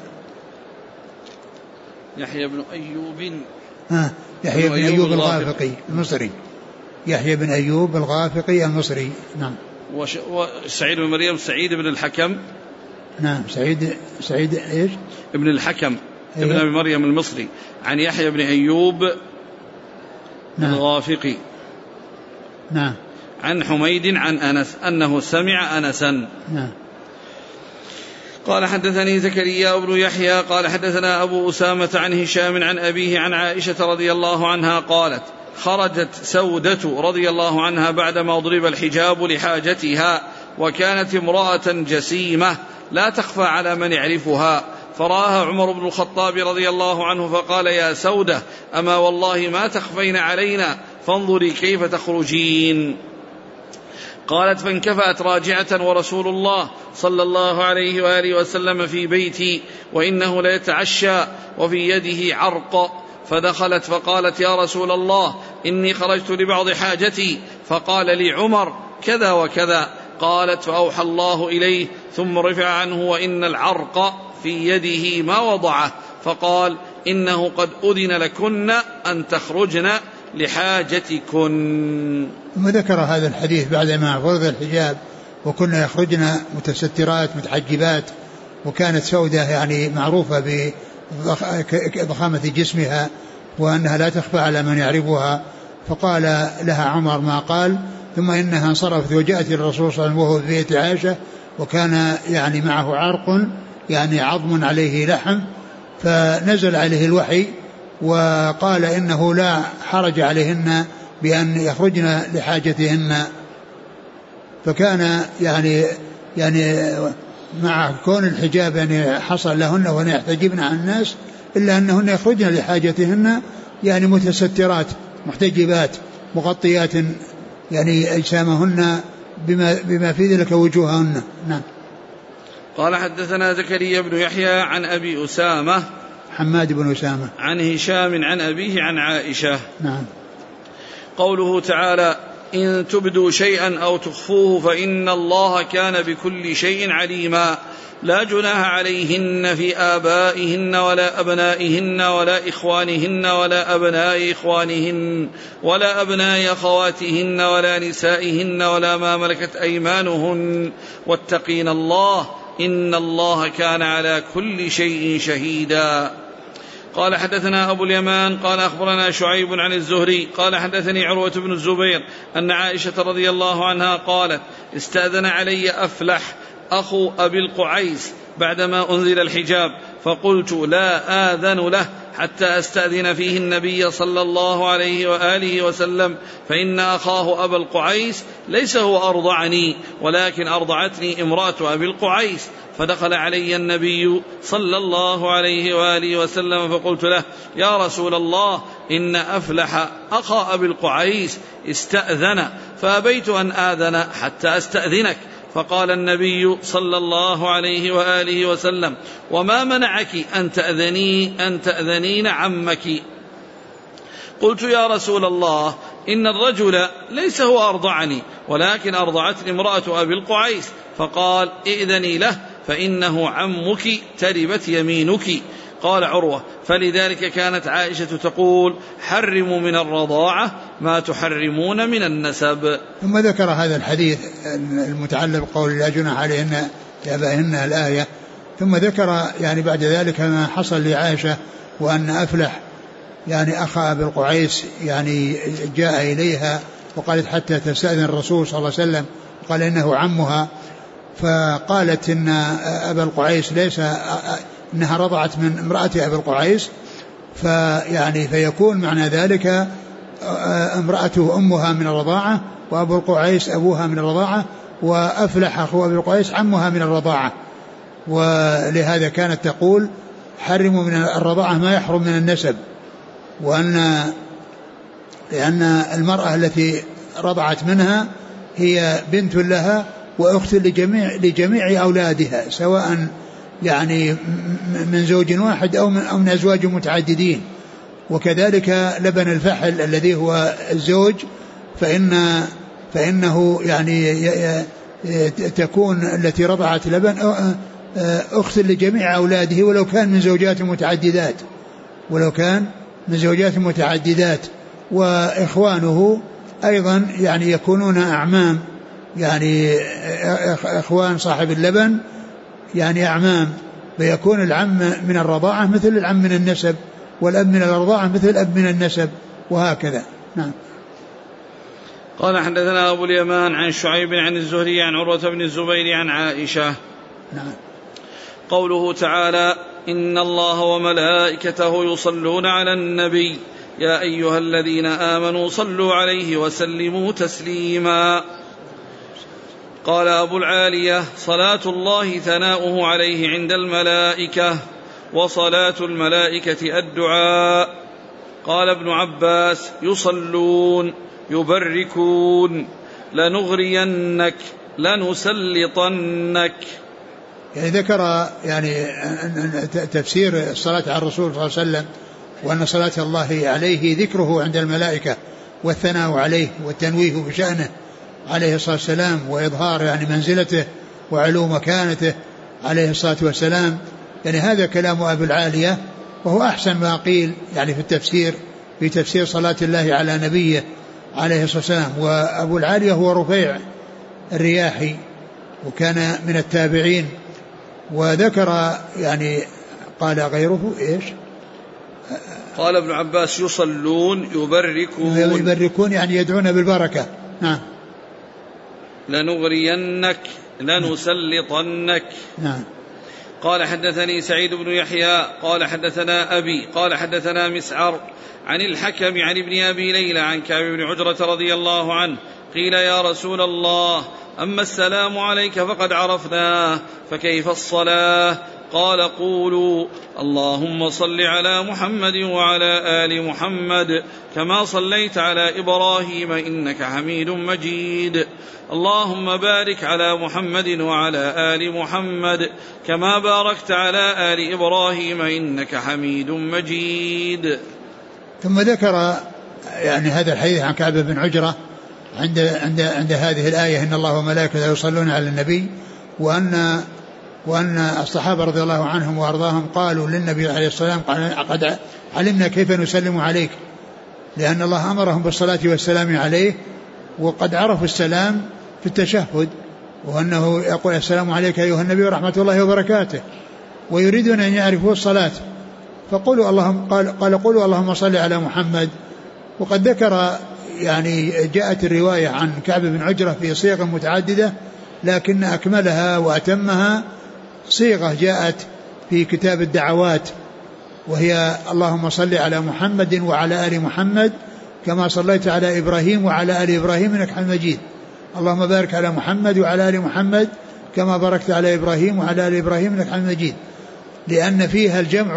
A: بن أيوب.
B: يحيى بن أيوب الغافقي المصري. يحيى بن أيوب الغافقي المصري. نعم.
A: وسعيد بن مريم سعيد بن الحكم.
B: نعم. سعيد ايش؟
A: ابن الحكم. ابن أبي مريم المصري. عن يحيى بن أيوب. نعم. الغافقي.
B: نعم.
A: عن حميد عن أنس أنه سمع أنسا.
B: نعم.
A: قال حدثني زكريا بن يحيى قال حدثنا أبو أسامة عن هشام عن أبيه عن عائشة رضي الله عنها قالت: خرجت سودة رضي الله عنها بعدما ضرب الحجاب لحاجتها، وكانت امرأة جسيمة لا تخفى على من يعرفها، فرآها عمر بن الخطاب رضي الله عنه فقال: يا سودة، أما والله ما تخفين علينا، فانظري كيف تخرجين. قالت: فانكفأت راجعة ورسول الله صلى الله عليه وآله وسلم في بيتي، وإنه ليتعشى وفي يده عرق، فدخلت فقالت: يا رسول الله، إني خرجت لبعض حاجتي، فقال لي عمر كذا وكذا. قالت: فأوحى الله إليه ثم رفع عنه وإن العرق في يده ما وضعه، فقال: إنه قد أذن لكن أن تخرجن لحاجتكن.
B: ثم ذكر هذا الحديث بعدما فرض الحجاب وكنا يخرجن متسترات متحجبات، وكانت سودة يعني معروفة بضخامة جسمها وأنها لا تخفى على من يعرفها، فقال لها عمر ما قال. ثم إنها انصرفت وجاءت الرسول صلى الله عليه وسلم وهو في بيت عائشة، وكان يعني معه عرق يعني عظم عليه لحم، فنزل عليه الوحي وقال إنه لا حرج عليهن بأن يخرجن لحاجتهن. فكان يعني مع كون الحجاب يعني حصل لهن وأن يحتجبن عن الناس، إلا أنهن يخرجن لحاجتهن يعني متسترات محتجبات مغطيات يعني أجسامهن بما في ذلك وجوههن. نعم.
A: قال: حدثنا زكريا بن يحيى عن أبي أسامة
B: حماد بن أسامة
A: عن هشام عن أبيه عن عائشة.
B: نعم.
A: قوله تعالى: إن تبدوا شيئا أو تخفوه فإن الله كان بكل شيء عليما، لا جناح عليهن في آبائهن ولا أبنائهن ولا إخوانهن ولا أبناء إخوانهن ولا أبناء أخواتهن ولا نسائهن ولا ما ملكت أيمانهن، واتقين الله إن الله كان على كل شيء شهيدا. قال: حدثنا أبو اليمان قال أخبرنا شعيب عن الزهري قال حدثني عروة بن الزبير أن عائشة رضي الله عنها قالت: استأذن علي أفلح أخو أبي القعيس بعدما أنزل الحجاب، فقلت: لا آذن له حتى أستأذن فيه النبي صلى الله عليه وآله وسلم، فإن أخاه أبا القعيس ليس هو أرضعني، ولكن أرضعتني امرأة أبي القعيس. فدخل علي النبي صلى الله عليه وآله وسلم فقلت له: يا رسول الله، إن أفلح أخا أبي القعيس استأذن، فأبيت أن آذن حتى أستأذنك. فقال النبي صلى الله عليه وآله وسلم: وما منعك أن تأذنين عمك؟ قلت: يا رسول الله، إن الرجل ليس هو أرضعني، ولكن أرضعتني امرأة أبي القعيس. فقال: ائذني له فإنه عمك تربت يمينك. قال عروة: فلذلك كانت عائشة تقول: حرموا من الرضاعة ما تحرمون من النسب.
B: ثم ذكر هذا الحديث المتعلق بقول لا جناح عليهن لآبائهن الآية، ثم ذكر يعني بعد ذلك ما حصل لعائشة، وأن أفلح يعني أخا أبي القعيس يعني جاء إليها وقالت حتى تستأذن الرسول صلى الله عليه وسلم، قال إنه عمها، فقالت إن أبا القعيس ليس، إنها رضعت من امرأة أبي القعيس، فيكون معنى ذلك امرأته أمها من الرضاعة، وأبو القعيس أبوها من الرضاعة، وأفلح أخو أبي القعيس عمها من الرضاعة. ولهذا كانت تقول: حرموا من الرضاعة ما يحرم من النسب، لأن المرأة التي رضعت منها هي بنت لها وأخت لجميع أولادها، سواء يعني من زوج واحد أو من أزواج متعددين. وكذلك لبن الفحل الذي هو الزوج فإنه يعني تكون التي رضعت لبن أخت لجميع أولاده ولو كان من زوجات متعددات. وإخوانه أيضا يعني يكونون أعمام، يعني إخوان صاحب اللبن يعني أعمام، فيكون العم من الرضاعة مثل العم من النسب، والأب من الرضاعة مثل الأب من النسب، وهكذا. نعم.
A: قال: حدثنا أبو اليمان عن شعيب عن الزهري عن عروة بن الزبير عن عائشة.
B: نعم.
A: قوله تعالى: إن الله وملائكته يصلون على النبي، يا أيها الذين آمنوا صلوا عليه وسلموا تسليما. قال أبو العالية: صلاة الله ثناؤه عليه عند الملائكة، وصلاة الملائكة الدعاء. قال ابن عباس: يصلون يبركون لنغرينك لنسلطنك.
B: يعني ذكر يعني تفسير الصلاة على الرسول صلى الله عليه وسلم، وأن صلاة الله عليه ذكره عند الملائكة والثناء عليه والتنويه بشأنه عليه الصلاة والسلام، وإظهار يعني منزلته وعلو مكانته عليه الصلاة والسلام. يعني هذا كلام أبي العالية، وهو أحسن ما قيل يعني في التفسير، في تفسير صلاة الله على نبيه عليه الصلاة والسلام. وأبو العالية هو رفيع الرياحي، وكان من التابعين. وذكر يعني قال غيره إيش؟
A: قال ابن عباس: يصلون يبركون
B: يعني يدعون بالبركة. نعم.
A: لنغرينك لنسلطنك.
B: نعم.
A: قال حدثني سعيد بن يحيى قال حدثنا أبي قال حدثنا مسعر عن الحكم عن ابن أبي ليلى عن كعب بن عجرة رضي الله عنه قيل: يا رسول الله، أما السلام عليك فقد عرفناه، فكيف الصلاة؟ قال: قولوا: اللهم صل على محمد وعلى آل محمد كما صليت على إبراهيم إنك حميد مجيد، اللهم بارك على محمد وعلى آل محمد كما باركت على آل إبراهيم إنك حميد مجيد.
B: ثم ذكر يعني هذا الحديث عن كعب بن عجرة عند هذه الآية: إن الله وملائكته يصلون على النبي، وأن الصحابة رضي الله عنهم وأرضاهم قالوا للنبي عليه الصلاة والسلام: قد علمنا كيف نسلم عليك، لأن الله أمرهم بالصلاة والسلام عليه، وقد عرفوا السلام في التشهد، وأنه يقول: السلام عليك أيها النبي ورحمة الله وبركاته، ويريدون أن يعرفوا الصلاة، فقولوا قولوا اللهم صل على محمد. وقد ذكر يعني جاءت الرواية عن كعب بن عجرة في صيغ متعددة، لكن أكملها وأتمها صيغة جاءت في كتاب الدعوات، وهي: اللهم صل على محمد وعلى آل محمد كما صليت على إبراهيم وعلى آل إبراهيم إنك حميد مجيد، اللهم بارك على محمد وعلى آل محمد كما باركت على إبراهيم وعلى آل إبراهيم إنك حميد مجيد، لأن فيها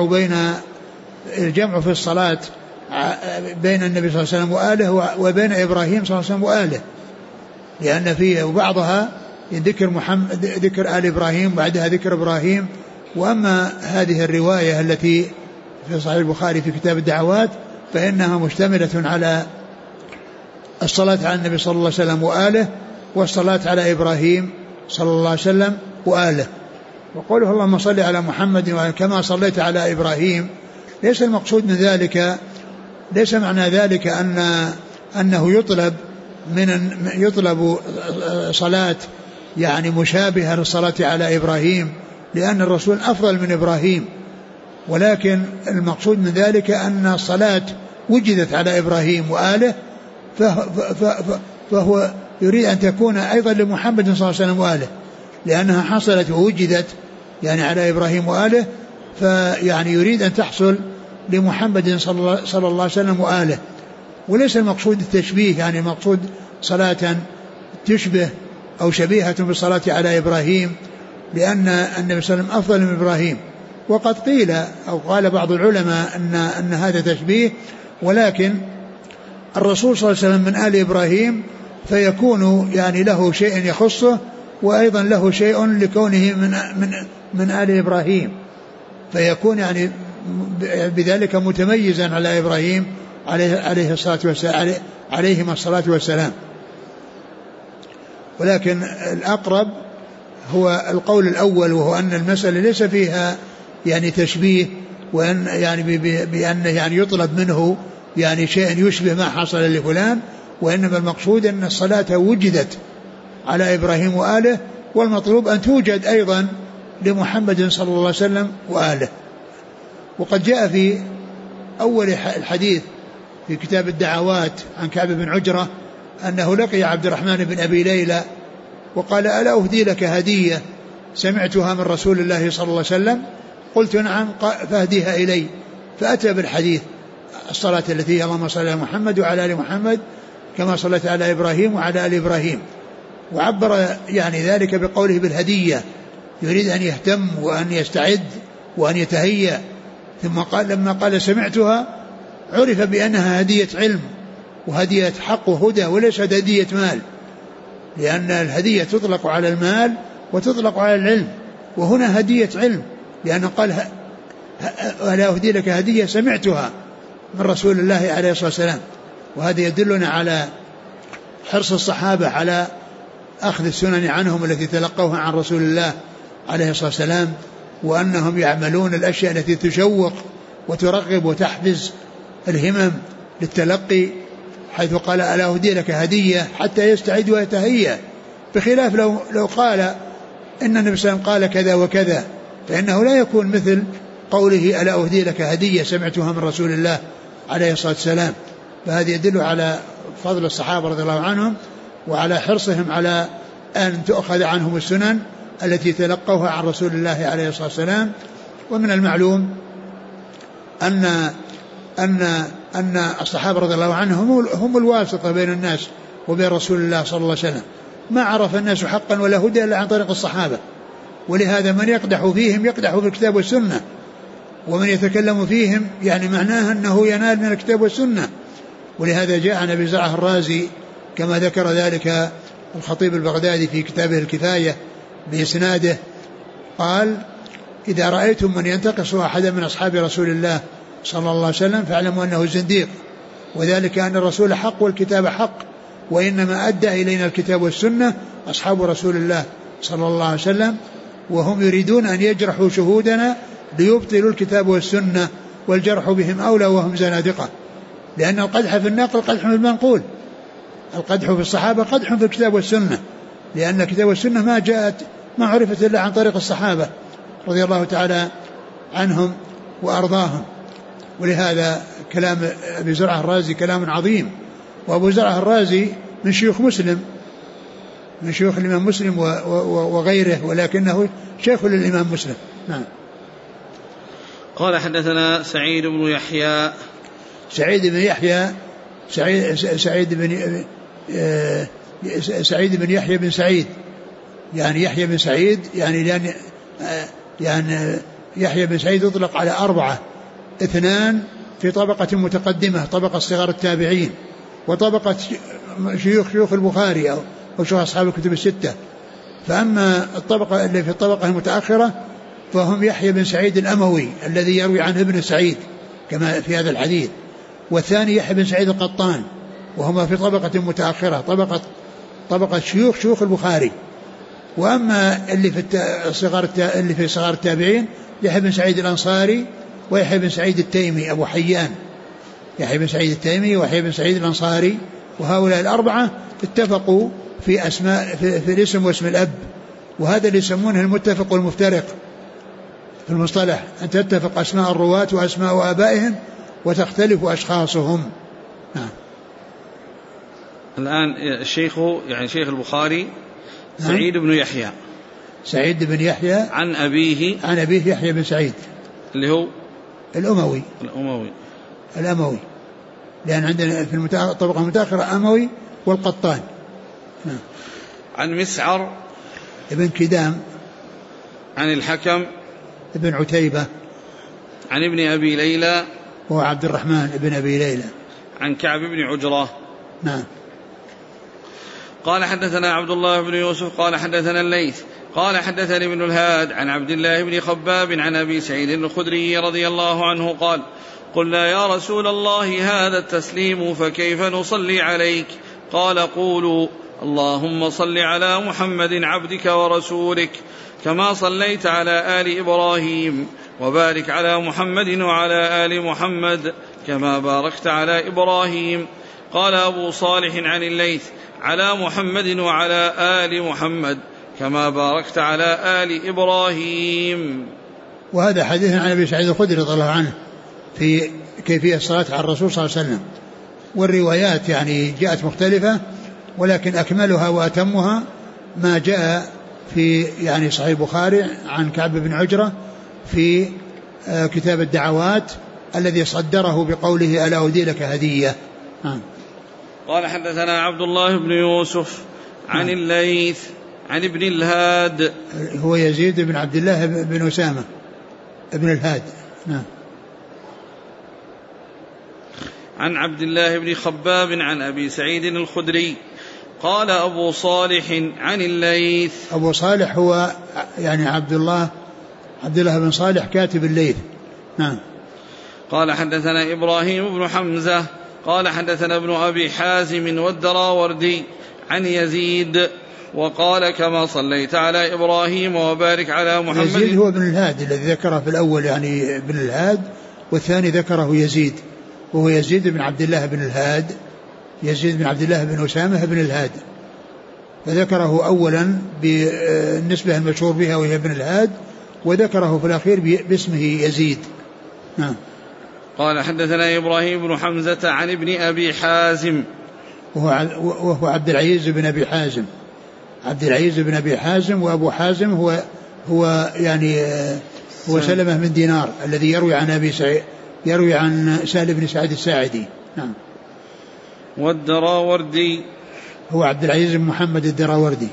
B: الجمع في الصلاة بين النبي صلى الله عليه وسلم وآله وبين إبراهيم صلى الله عليه وسلم وآله، لأن فيه وبعضها ذكر آل إبراهيم بعدها ذكر إبراهيم. وأما هذه الرواية التي في صحيح البخاري في كتاب الدعوات فإنها مشتملة على الصلاة على النبي صلى الله عليه وسلم وآله، والصلاة على إبراهيم صلى الله عليه وسلم وآله. وقوله اللهم صل على محمد كما صليت على إبراهيم، ليس المقصود من ذلك، ليس معنى ذلك أنه يطلب صلاة يعني مشابهة للصلاة على إبراهيم، لأن الرسول أفضل من إبراهيم، ولكن المقصود من ذلك أن الصلاة وجدت على إبراهيم وآله، فهو يريد أن تكون أيضا لمحمد صلى الله عليه وسلم وآله، لأنها حصلت ووجدت يعني على إبراهيم وآله، فيعني يريد أن تحصل لمحمد صلى الله عليه وسلم وآله. وليس المقصود التشبيه، يعني المقصود صلاة تشبه أو شبيهة بالصلاة على إبراهيم، لأن النبي صلى الله عليه وسلم أفضل من إبراهيم. وقد قيل أو قال بعض العلماء أن هذا تشبيه، ولكن الرسول صلى الله عليه وسلم من آل إبراهيم، فيكون يعني له شيء يخصه، وأيضا له شيء لكونه من آل إبراهيم، فيكون يعني بذلك متميزا على إبراهيم عليه الصلاة والسلام، عليهما الصلاة والسلام. ولكن الأقرب هو القول الأول، وهو أن المسألة ليس فيها يعني تشبيه، وأن يعني بأن يعني يطلب منه يعني شيء يشبه ما حصل لفلان، وإنما المقصود أن الصلاة وجدت على إبراهيم وآله، والمطلوب أن توجد أيضا لمحمد صلى الله عليه وسلم وآله. وقد جاء في أول الحديث في كتاب الدعوات عن كعب بن عجرة أنه لقي عبد الرحمن بن أبي ليلى وقال: ألا أهدي لك هدية سمعتها من رسول الله صلى الله عليه وسلم؟ قلت: نعم. فأهديها إلي. فأتى بالحديث الصلاة التي اللهم صل على محمد وعلى آل محمد كما صليت على إبراهيم وعلى آل إبراهيم. وعبر يعني ذلك بقوله بالهدية، يريد أن يهتم وأن يستعد وأن يتهيأ. ثم قال لما قال سمعتها عرف بأنها هدية علم وهدية حق وهدى وليست هدية مال، لأن الهدية تطلق على المال وتطلق على العلم، وهنا هدية علم، لأنه قال ألا أهدي لك هدية سمعتها من رسول الله عليه الصلاة والسلام. وهذا يدلنا على حرص الصحابة على أخذ السنن عنهم التي تلقوها عن رسول الله عليه الصلاة والسلام، وأنهم يعملون الأشياء التي تشوق وترغب وتحفز الهمم للتلقي، حيث قال ألا أهدي لك هدية حتى يستعد ويتهيأ، بخلاف لو قال إن النبي صلى الله عليه وسلم قال كذا وكذا، فإنه لا يكون مثل قوله ألا أهدي لك هدية سمعتها من رسول الله عليه الصلاة والسلام. فهذا يدل على فضل الصحابة رضي الله عنهم وعلى حرصهم على أن تؤخذ عنهم السنن التي تلقوها عن رسول الله عليه الصلاة والسلام. ومن المعلوم أن الصحابة رضي الله عنهم هم الواسطة بين الناس وبين رسول الله صلى الله عليه وسلم. ما عرف الناس حقا ولا هدى إلا عن طريق الصحابة، ولهذا من يقدح فيهم يقدح في الكتاب والسنة، ومن يتكلم فيهم يعني معناه أنه ينال من الكتاب والسنة. ولهذا جاء عن أبي زرعة الرازي كما ذكر ذلك الخطيب البغدادي في كتابه الكفاية بإسناده، قال إذا رأيتم من ينتقص أحدا من أصحاب رسول الله صلى الله عليه وسلم فاعلموا أنه زنديق، وذلك أن الرسول حق والكتاب حق، وإنما أدى إلينا الكتاب والسنة أصحاب رسول الله صلى الله عليه وسلم، وهم يريدون أن يجرحوا شهودنا ليبطلوا الكتاب والسنة، والجرح بهم أولى وهم زنادقة، لأن القدح في النقل قدح في المنقول، القدح في الصحابة قدح في الكتاب والسنة، لأن الكتاب والسنة ما عرفت إلا عن طريق الصحابة رضي الله تعالى عنهم وأرضاهم. ولهذا كلام أبي زرعة الرازي كلام عظيم، وأبو زرعة الرازي من شيوخ مسلم، من شيوخ الإمام مسلم وغيره، ولكنه شيخ للإمام مسلم. نعم.
A: قال حدثنا سعيد بن يحيى.
B: سعيد بن يحيى بن سعيد، يعني يحيى بن سعيد، يعني يحيى بن سعيد يطلق على أربعة، اثنان في طبقة متقدمة طبقة صغار التابعين، وطبقة شيوخ البخاري أو شيوخ أصحاب الكتب الستة. فأما الطبقة اللي في الطبقة المتأخرة فهم يحيى بن سعيد الأموي الذي يروي عنه ابن سعيد كما في هذا الحديث، والثاني يحيى بن سعيد القطان، وهما في طبقة متأخرة طبقة شيوخ البخاري. وأما اللي في صغار التابعين يحيى بن سعيد الأنصاري ويحيى بن سعيد التيمي أبو حيان، يحيى بن سعيد التيمي ويحيى بن سعيد الأنصاري، وهؤلاء الأربعة اتفقوا في أسماء في الاسم واسم الأب، وهذا اللي يسمونه المتفق والمفترق في المصطلح، أن تتفق أسماء الرواة وأسماء آبائهم وتختلف أشخاصهم.
A: الآن الشيخ يعني شيخ البخاري سعيد بن يحيى،
B: سعيد بن يحيى
A: عن أبيه
B: يحيى بن سعيد اللي
A: هو
B: الأموي، لأن عندنا في الطبقة المتأخرة أموي والقطان.
A: عن مسعر
B: ابن كدام،
A: عن الحكم
B: ابن عتيبة،
A: عن ابن أبي ليلى
B: وهو عبد الرحمن ابن أبي ليلى،
A: عن كعب بن عجرة.
B: نعم.
A: قال حدثنا عبد الله بن يوسف قال حدثنا الليث قال حدثني ابن الهاد عن عبد الله بن خباب عن أبي سعيد الخدري رضي الله عنه قال قلنا يا رسول الله هذا التسليم فكيف نصلي عليك؟ قال قولوا اللهم صل على محمد عبدك ورسولك كما صليت على آل إبراهيم، وبارك على محمد وعلى آل محمد كما باركت على إبراهيم. قال أبو صالح عن الليث على محمد وعلى آل محمد كما باركت على آل إبراهيم.
B: وهذا حديث عن أبي سعيد الخدري رضي الله عنه في كيفية الصلاة على الرسول صلى الله عليه وسلم، والروايات يعني جاءت مختلفة، ولكن أكملها وأتمها ما جاء في يعني صحيح البخاري عن كعب بن عجرة في كتاب الدعوات الذي صدره بقوله ألا أهدي لك هدية.
A: قال حدثنا عبد الله بن يوسف عن الليث عن ابن الهاد،
B: هو يزيد بن عبد الله بن أسامة ابن الهاد.
A: عن عبد الله بن خباب عن أبي سعيد الخدري قال أبو صالح عن الليث.
B: أبو صالح هو يعني عبد الله بن صالح كاتب الليث. نعم.
A: قال حدثنا إبراهيم بن حمزة قال حدثنا ابن أبي حازم والدراوردي عن يزيد وقال كما صليت على إبراهيم وبارك على محمد.
B: يزيد هو بن الهاد الذي ذكره في الأول يعني بن الهاد، والثاني ذكره يزيد وهو يزيد بن عبد الله بن الهاد، يزيد بن عبد الله بن أسامة بن الهاد، فذكره أولا بالنسبة المشهور بها وهي بن الهاد، وذكره في الأخير باسمه يزيد. نعم.
A: قال حدثنا إبراهيم بن حمزة عن ابن أبي حازم
B: وهو عبد العزيز بن أبي حازم، عبد العزيز بن أبي حازم، وأبو حازم هو يعني هو سلمة من دينار الذي يروي عن أبي سعيد، يروي عن سهل بن سعد الساعدي. نعم.
A: والدراوردي
B: هو عبد العزيز بن محمد الدراوردي.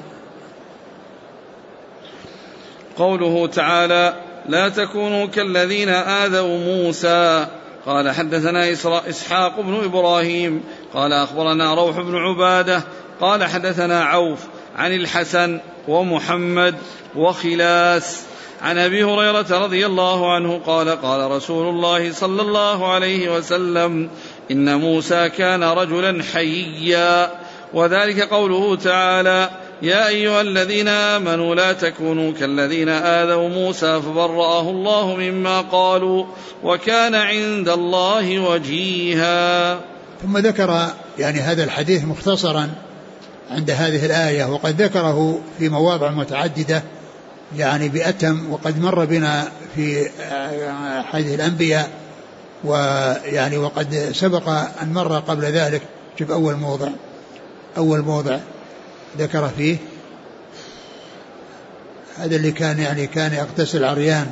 A: قوله تعالى لا تكونوا كالذين آذوا موسى. قال حدثنا إسحاق بن إبراهيم قال أخبرنا روح بن عبادة قال حدثنا عوف عن الحسن ومحمد وخلاس عن أبي هريرة رضي الله عنه قال قال رسول الله صلى الله عليه وسلم إن موسى كان رجلا حييا. وذلك قوله تعالى يا أيها الذين آمنوا لا تكونوا كالذين آذوا موسى فبرأه الله مما قالوا وكان عند الله وجيها.
B: ثم ذكر يعني هذا الحديث مختصرا عند هذه الآية، وقد ذكره في مواضع متعددة يعني بأتم، وقد مر بنا في حديث الأنبياء، ويعني وقد سبق أن مر قبل ذلك. شوف أول موضع ذكر فيه هذا اللي كان يغتسل عريان،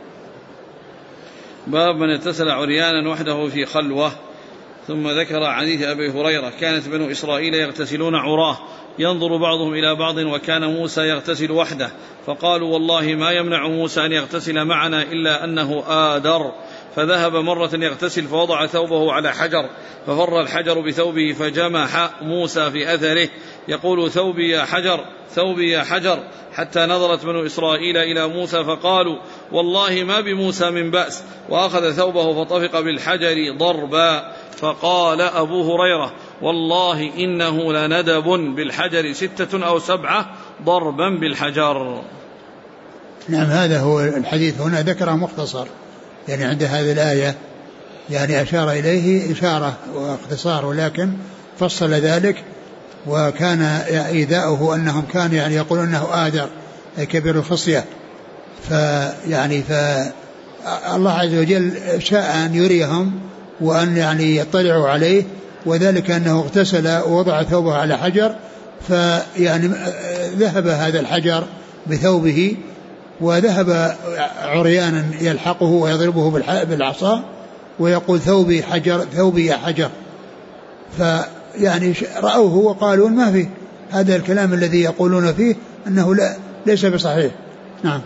A: باب من اغتسل عريانا وحده في خلوة. ثم ذكر حديث أبي هريرة كانت بنو إسرائيل يغتسلون عراه ينظر بعضهم إلى بعض وكان موسى يغتسل وحده فقالوا والله ما يمنع موسى أن يغتسل معنا إلا أنه آدر. فذهب مرة يغتسل فوضع ثوبه على حجر ففر الحجر بثوبه فجمح موسى في أثره يقول ثوبي يا حجر ثوبي يا حجر، حتى نظرت بنو إسرائيل إلى موسى فقالوا والله ما بموسى من بأس، وأخذ ثوبه فطفق بالحجر ضربا. فقال أبو هريرة والله إنه لندب بالحجر 6 أو 7 ضربا بالحجر.
B: نعم. هذا هو الحديث هنا ذكره مختصر يعني عند هذه الآية، يعني أشار إليه إشارة واختصار، ولكن فصل ذلك. وكان إيذاؤه أنهم كانوا يعني يقولون أنه آدر أي كبير الخصية، فيعني فالله عز وجل شاء أن يريهم وأن يعني يطلعوا عليه، وذلك أنه اغتسل ووضع ثوبه على حجر، فيعني ذهب هذا الحجر بثوبه وذهب عريانا يلحقه ويضربه بالعصا ويقول ثوبي حجر ثوبي يا حجر. فيعني رأوه وقالوا ما فيه هذا الكلام الذي يقولون فيه أنه ليس بصحيح. نعم.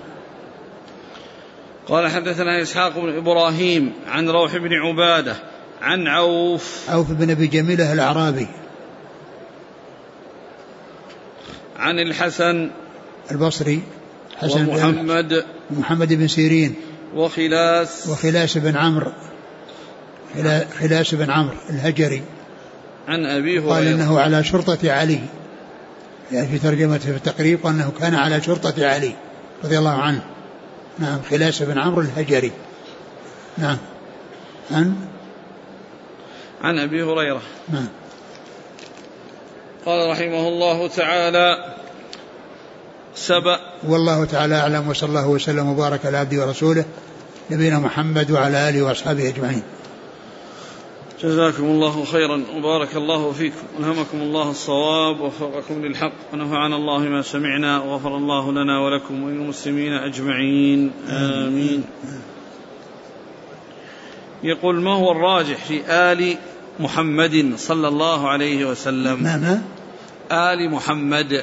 A: قال حدثنا إسحاق بن إبراهيم عن روح بن عبادة عن عوف
B: بن أبي جميلة الأعرابي
A: عن الحسن
B: البصري
A: ومحمد
B: بن سيرين
A: وخلاس
B: بن عمرو خلاس بن عمرو الهجري
A: عن أبي هريرة
B: قال إنه على شرطة علي، يعني في ترجمته في التقريب قال أنه كان على شرطة علي رضي الله عنه. نعم. خلاس بن عمرو الهجري. نعم.
A: عن أبي هريرة.
B: نعم.
A: قال رحمه الله تعالى سبأ.
B: والله تعالى أعلم، وصلى الله وسلم وبارك على عبده ورسوله نبينا محمد وعلى آله وأصحابه أجمعين.
A: جزاكم الله خيرا وبارك الله فيكم، ألهمكم الله الصواب ووفقكم للحق، ونفعنا الله ما سمعنا وغفر الله لنا ولكم وللمسلمين أجمعين آمين. يقول ما هو الراجح في آل محمد صلى الله عليه وسلم؟
B: ما
A: آل محمد.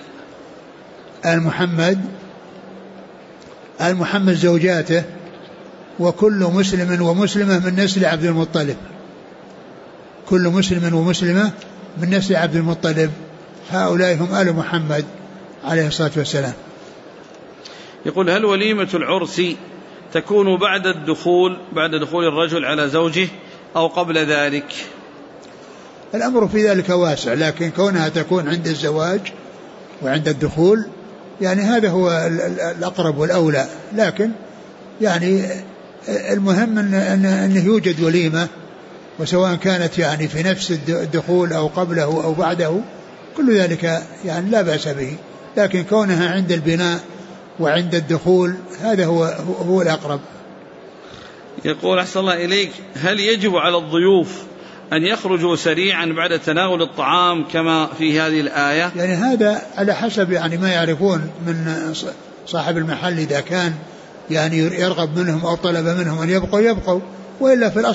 B: آل محمد زوجاته وكل مسلم ومسلمة من نسل عبد المطلب، كل مسلم ومسلمة من نسل عبد المطلب، هؤلاء هم آل محمد عليه الصلاة والسلام.
A: يقول هل وليمة العرس تكون بعد دخول الرجل على زوجه أو قبل ذلك؟
B: الأمر في ذلك واسع، لكن كونها تكون عند الزواج وعند الدخول يعني هذا هو الأقرب والأولى، لكن يعني المهم أنه يوجد وليمة، وسواء كانت يعني في نفس الدخول أو قبله أو بعده كل ذلك يعني لا بأس به، لكن كونها عند البناء وعند الدخول هذا هو الأقرب.
A: يقول أحسن الله إليك هل يجب على الضيوف أن يخرجوا سريعا بعد تناول الطعام كما في هذه الآية؟
B: يعني هذا على حسب يعني ما يعرفون من صاحب المحل، إذا كان يعني يرغب منهم أو طلب منهم أن يبقوا، وإلا في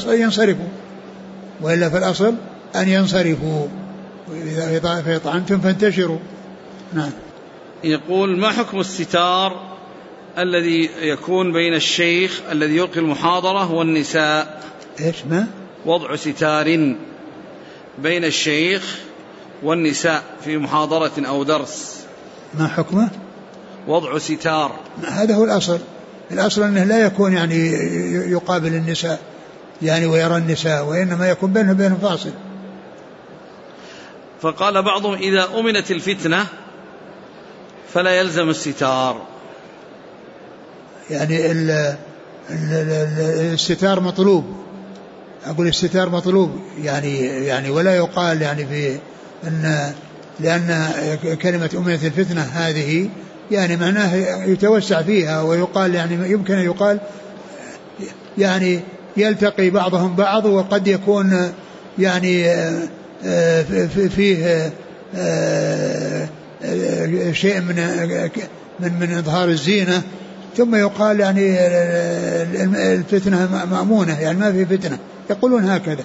B: الأصل أن ينصرفوا، إذا طعمتم فانتشروا. نعم.
A: يقول ما حكم الستار الذي يكون بين الشيخ الذي يلقي المحاضرة والنساء؟
B: إيش ما؟
A: وضع ستار بين الشيخ والنساء في محاضرة أو درس،
B: ما حكمه؟
A: وضع ستار.
B: هذا هو الأصل أنه لا يكون يعني يقابل النساء يعني ويرى النساء، وإنما يكون بينه وبين فاصل.
A: فقال بعضهم إذا أمنت الفتنة فلا يلزم الستار.
B: يعني الستار مطلوب، أقول الستار مطلوب يعني ولا يقال يعني في أن لأن كلمة أمنت الفتنة هذه يعني معناه يتوسع فيها، ويقال يعني يمكن أن يقال يعني يلتقي بعضهم بعض، وقد يكون يعني فيه شيء من إظهار الزينة، ثم يقال يعني الفتنة مأمونة، يعني ما في فتنة. يقولون هكذا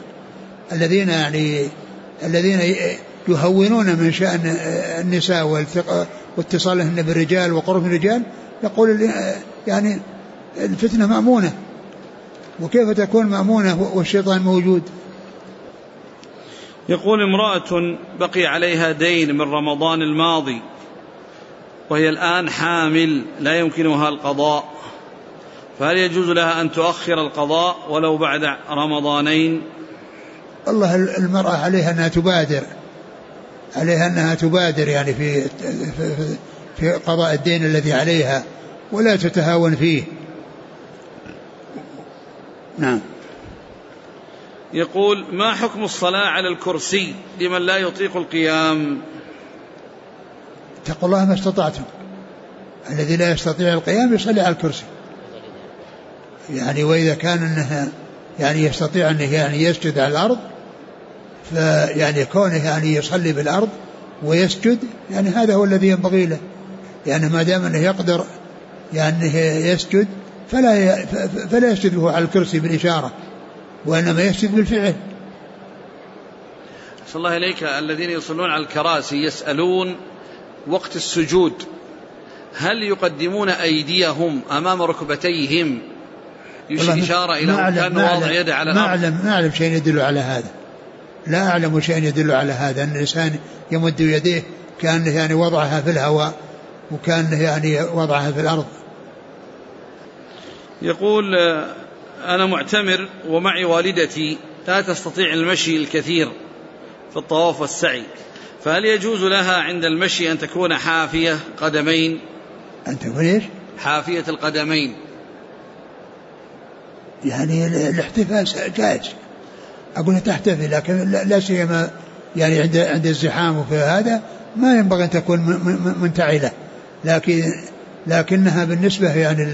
B: الذين يهونون من شأن النساء واتصالهن بالرجال وقرب الرجال، يقول يعني الفتنة مأمونة، وكيف تكون مأمونة والشيطان موجود؟
A: يقول امرأة بقي عليها دين من رمضان الماضي وهي الآن حامل لا يمكنها القضاء، فهل يجوز لها أن تؤخر القضاء ولو بعد رمضانين؟
B: والله المرأة عليها أنها تبادر يعني في قضاء الدين الذي عليها ولا تتهاون فيه. نعم.
A: يقول ما حكم الصلاة على الكرسي لمن لا يطيق القيام؟
B: اتقوا الله ما استطعتم، الذي لا يستطيع القيام يصلي على الكرسي يعني، وإذا كان أنه يعني يستطيع أنه يعني يسجد على الأرض، فيعني كونه يعني يصلي بالأرض ويسجد يعني هذا هو الذي ينبغي له، يعني ما دام أنه يقدر يعني يسجد فلا يسجد له على الكرسي بالإشارة، وإنما يسجد بالفعل.
A: صلى الله إليك الذين يصلون على الكراسي يسألون وقت السجود هل يقدمون أيديهم أمام ركبتيهم إشارة إلى كان واضع يده على الأرض؟
B: ما أعلم شيء يدل على هذا، لا أعلم شيء يدل على هذا، أن الإنسان يمد يديه كأنه يعني وضعها في الهواء وكأنه يعني وضعها في الأرض.
A: يقول أنا معتمر ومعي والدتي لا تستطيع المشي الكثير في الطواف والسعي، فهل يجوز لها عند المشي أن تكون حافية قدمين؟
B: أن تكون إيش؟
A: حافية القدمين، يعني
B: الاحتفال جائز، أقول تحتفل، لكن لا سيما يعني عند الزحام وفي هذا ما ينبغي أن تكون منتعلة، لكنها بالنسبة يعني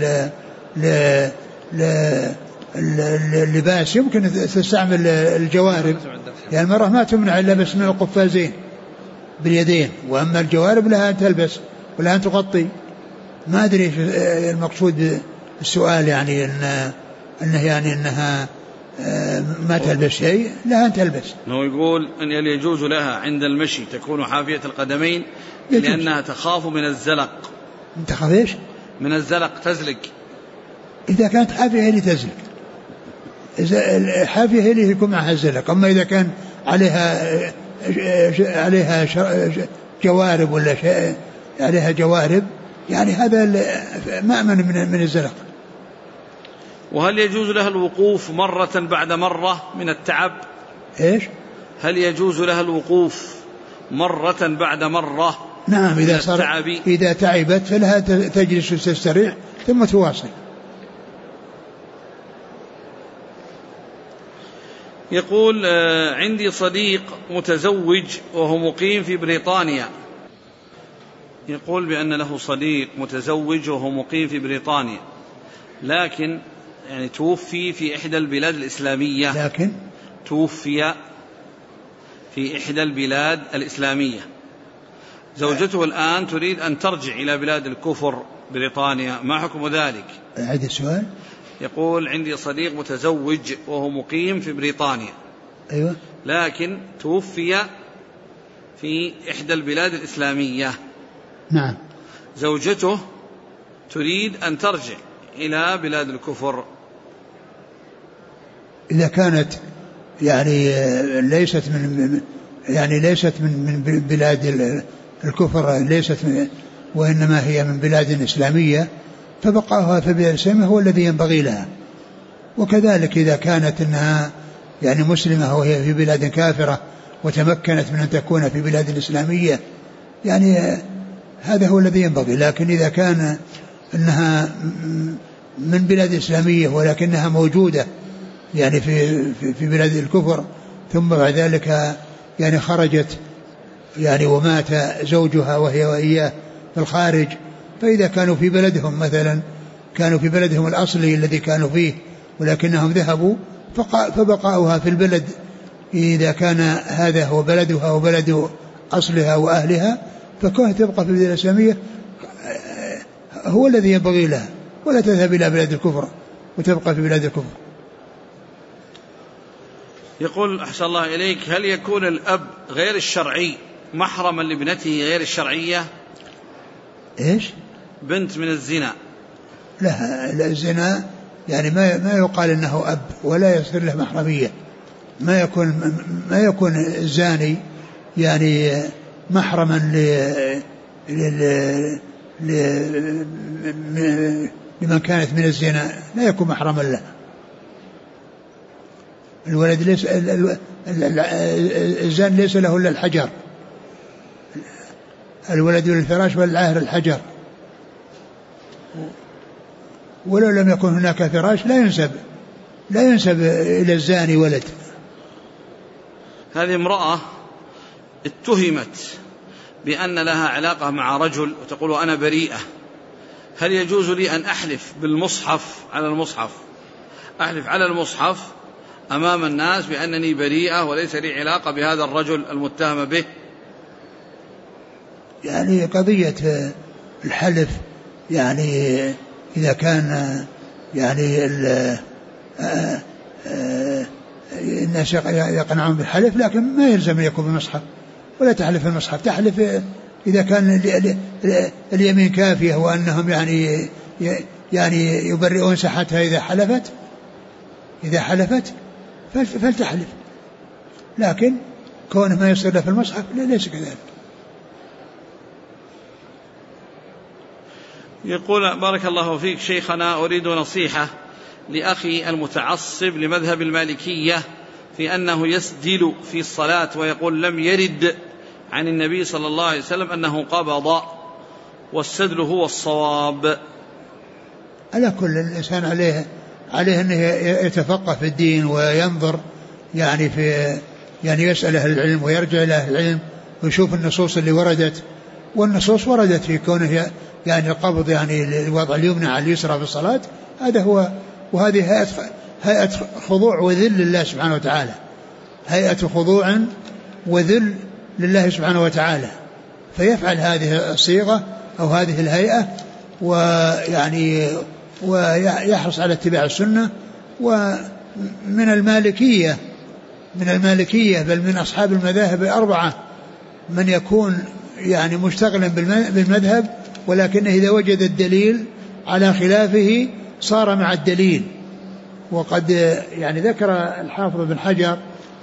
B: اللباس يمكن تستعمل الجوارب، يعني المرأة ما تمنع إلا بس من القفازين باليدين، وأما الجوارب لها أن تلبس ولها أن تغطي. ما أدري المقصود بالسؤال يعني أنه يعني ما تلبس شيء لها أن تلبس.
A: هو يقول أن يجوز لها عند المشي تكون حافية القدمين
B: يجوز.
A: لأنها تخاف من الزلق.
B: تخاف إيش؟
A: من الزلق، تزلق.
B: إذا كانت حافية هي اللي تزلق، إذا حافية هي اللي يكون معها الزلق. أما إذا كان عليها جوارب ولا شيء، عليها جوارب يعني هذا مأمن من الزلق.
A: وهل يجوز لها الوقوف مرة بعد مرة من التعب؟
B: إيش؟
A: هل يجوز لها الوقوف مرة بعد مرة؟
B: نعم، إذا تعبت فلها تجلس وتستريح ثم تواصل.
A: يقول عندي صديق متزوج وهو مقيم في بريطانيا. يقول بأن له صديق متزوج وهو مقيم في بريطانيا، لكن يعني توفي في إحدى البلاد الإسلامية.
B: لكن
A: توفي في إحدى البلاد الإسلامية. زوجته الآن تريد أن ترجع إلى بلاد الكفر بريطانيا، ما حكم ذلك؟
B: أعيد السؤال.
A: يقول عندي صديق متزوج وهو مقيم في بريطانيا.
B: أيوة.
A: لكن توفي في إحدى البلاد الإسلامية.
B: نعم.
A: زوجته تريد أن ترجع إلى بلاد الكفر.
B: إذا كانت يعني ليست من بلاد الكفر، وإنما هي من بلاد إسلامية، فبقاؤها في بلاد الإسلامية هو الذي ينبغي لها. وكذلك إذا كانت أنها يعني مسلمة وهي في بلاد كافرة وتمكنت من أن تكون في بلاد الإسلامية، يعني هذا هو الذي ينبغي. لكن إذا كان أنها من بلاد إسلامية ولكنها موجودة يعني في بلاد الكفر، ثم بعد ذلك يعني خرجت يعني ومات زوجها وهي وإياه في الخارج، فإذا كانوا في بلدهم مثلا، كانوا في بلدهم الأصلي الذي كانوا فيه ولكنهم ذهبوا، فبقاؤها في البلد إذا كان هذا هو بلدها وبلد أصلها وأهلها، فكونها تبقى في البلاد الإسلامية هو الذي ينبغي لها، ولا تذهب إلى بلاد الكفر وتبقى في بلاد الكفر.
A: يقول أحسن الله إليك، هل يكون الأب غير الشرعي محرما لابنته غير الشرعية؟
B: إيش؟
A: بنت من الزنا.
B: لا، الزنا يعني ما يقال إنه أب ولا يصير له محرمية. ما يكون الزاني يعني محرما لمن كانت من الزنا، لا يكون محرما له. الولد ليس الزان ليس له إلا الحجر، الولد للفراش والعاهر الحجر، ولو لم يكن هناك فراش لا ينسب إلى الزاني ولد.
A: هذه امرأة اتهمت بأن لها علاقة مع رجل وتقول أنا بريئة، هل يجوز لي أن أحلف بالمصحف على المصحف، أحلف على المصحف أمام الناس بأنني بريئة وليس لي علاقة بهذا الرجل المتهم به؟
B: يعني قضية الحلف يعني إذا كان يعني الناس يقنعون بالحلف، لكن ما يلزم أن يكون بالمصحف، ولا تحلف المصحف، تحلف إذا كان اليمين كافية وأنهم يعني يبرئون صحتها إذا حلفت فلتحلف، لكن كونه ما يصير له في المصحف ليس كذلك.
A: يقول بارك الله فيك شيخنا، أريد نصيحة لأخي المتعصب لمذهب المالكية في أنه يسدل في الصلاة ويقول لم يرد عن النبي صلى الله عليه وسلم أنه قبض، والسدل هو الصواب.
B: على كل الإنسان عليه أنه يتفقه في الدين وينظر يعني يسأل أهل العلم ويرجع إلى أهل العلم ويشوف النصوص اللي وردت، والنصوص وردت في كونه يعني القبض يعني الوضع اليمنى على اليسرى في الصلاة، هذا هو. وهذه هيئة خضوع وذل لله سبحانه وتعالى، هيئة خضوع وذل لله سبحانه وتعالى، فيفعل هذه الصيغة أو هذه الهيئة ويحرص على اتباع السنة من المالكية بل من أصحاب المذاهب الأربعة من يكون يعني مشتغلا بالمذهب، ولكنه إذا وجد الدليل على خلافه صار مع الدليل. وقد يعني ذكر الحافظ بن حجر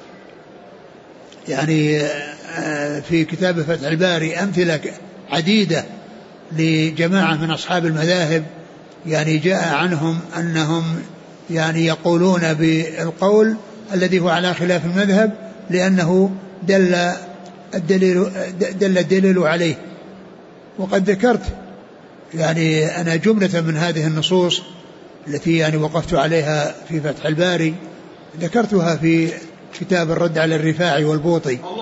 B: يعني في كتاب فتح الباري أمثلة عديدة لجماعة من أصحاب المذاهب، يعني جاء عنهم أنهم يعني يقولون بالقول الذي هو على خلاف المذهب لأنه دل الدليل عليه. وقد ذكرت يعني أنا جملة من هذه النصوص التي يعني وقفت عليها في فتح الباري، ذكرتها في كتاب الرد على الرفاعي والبوطي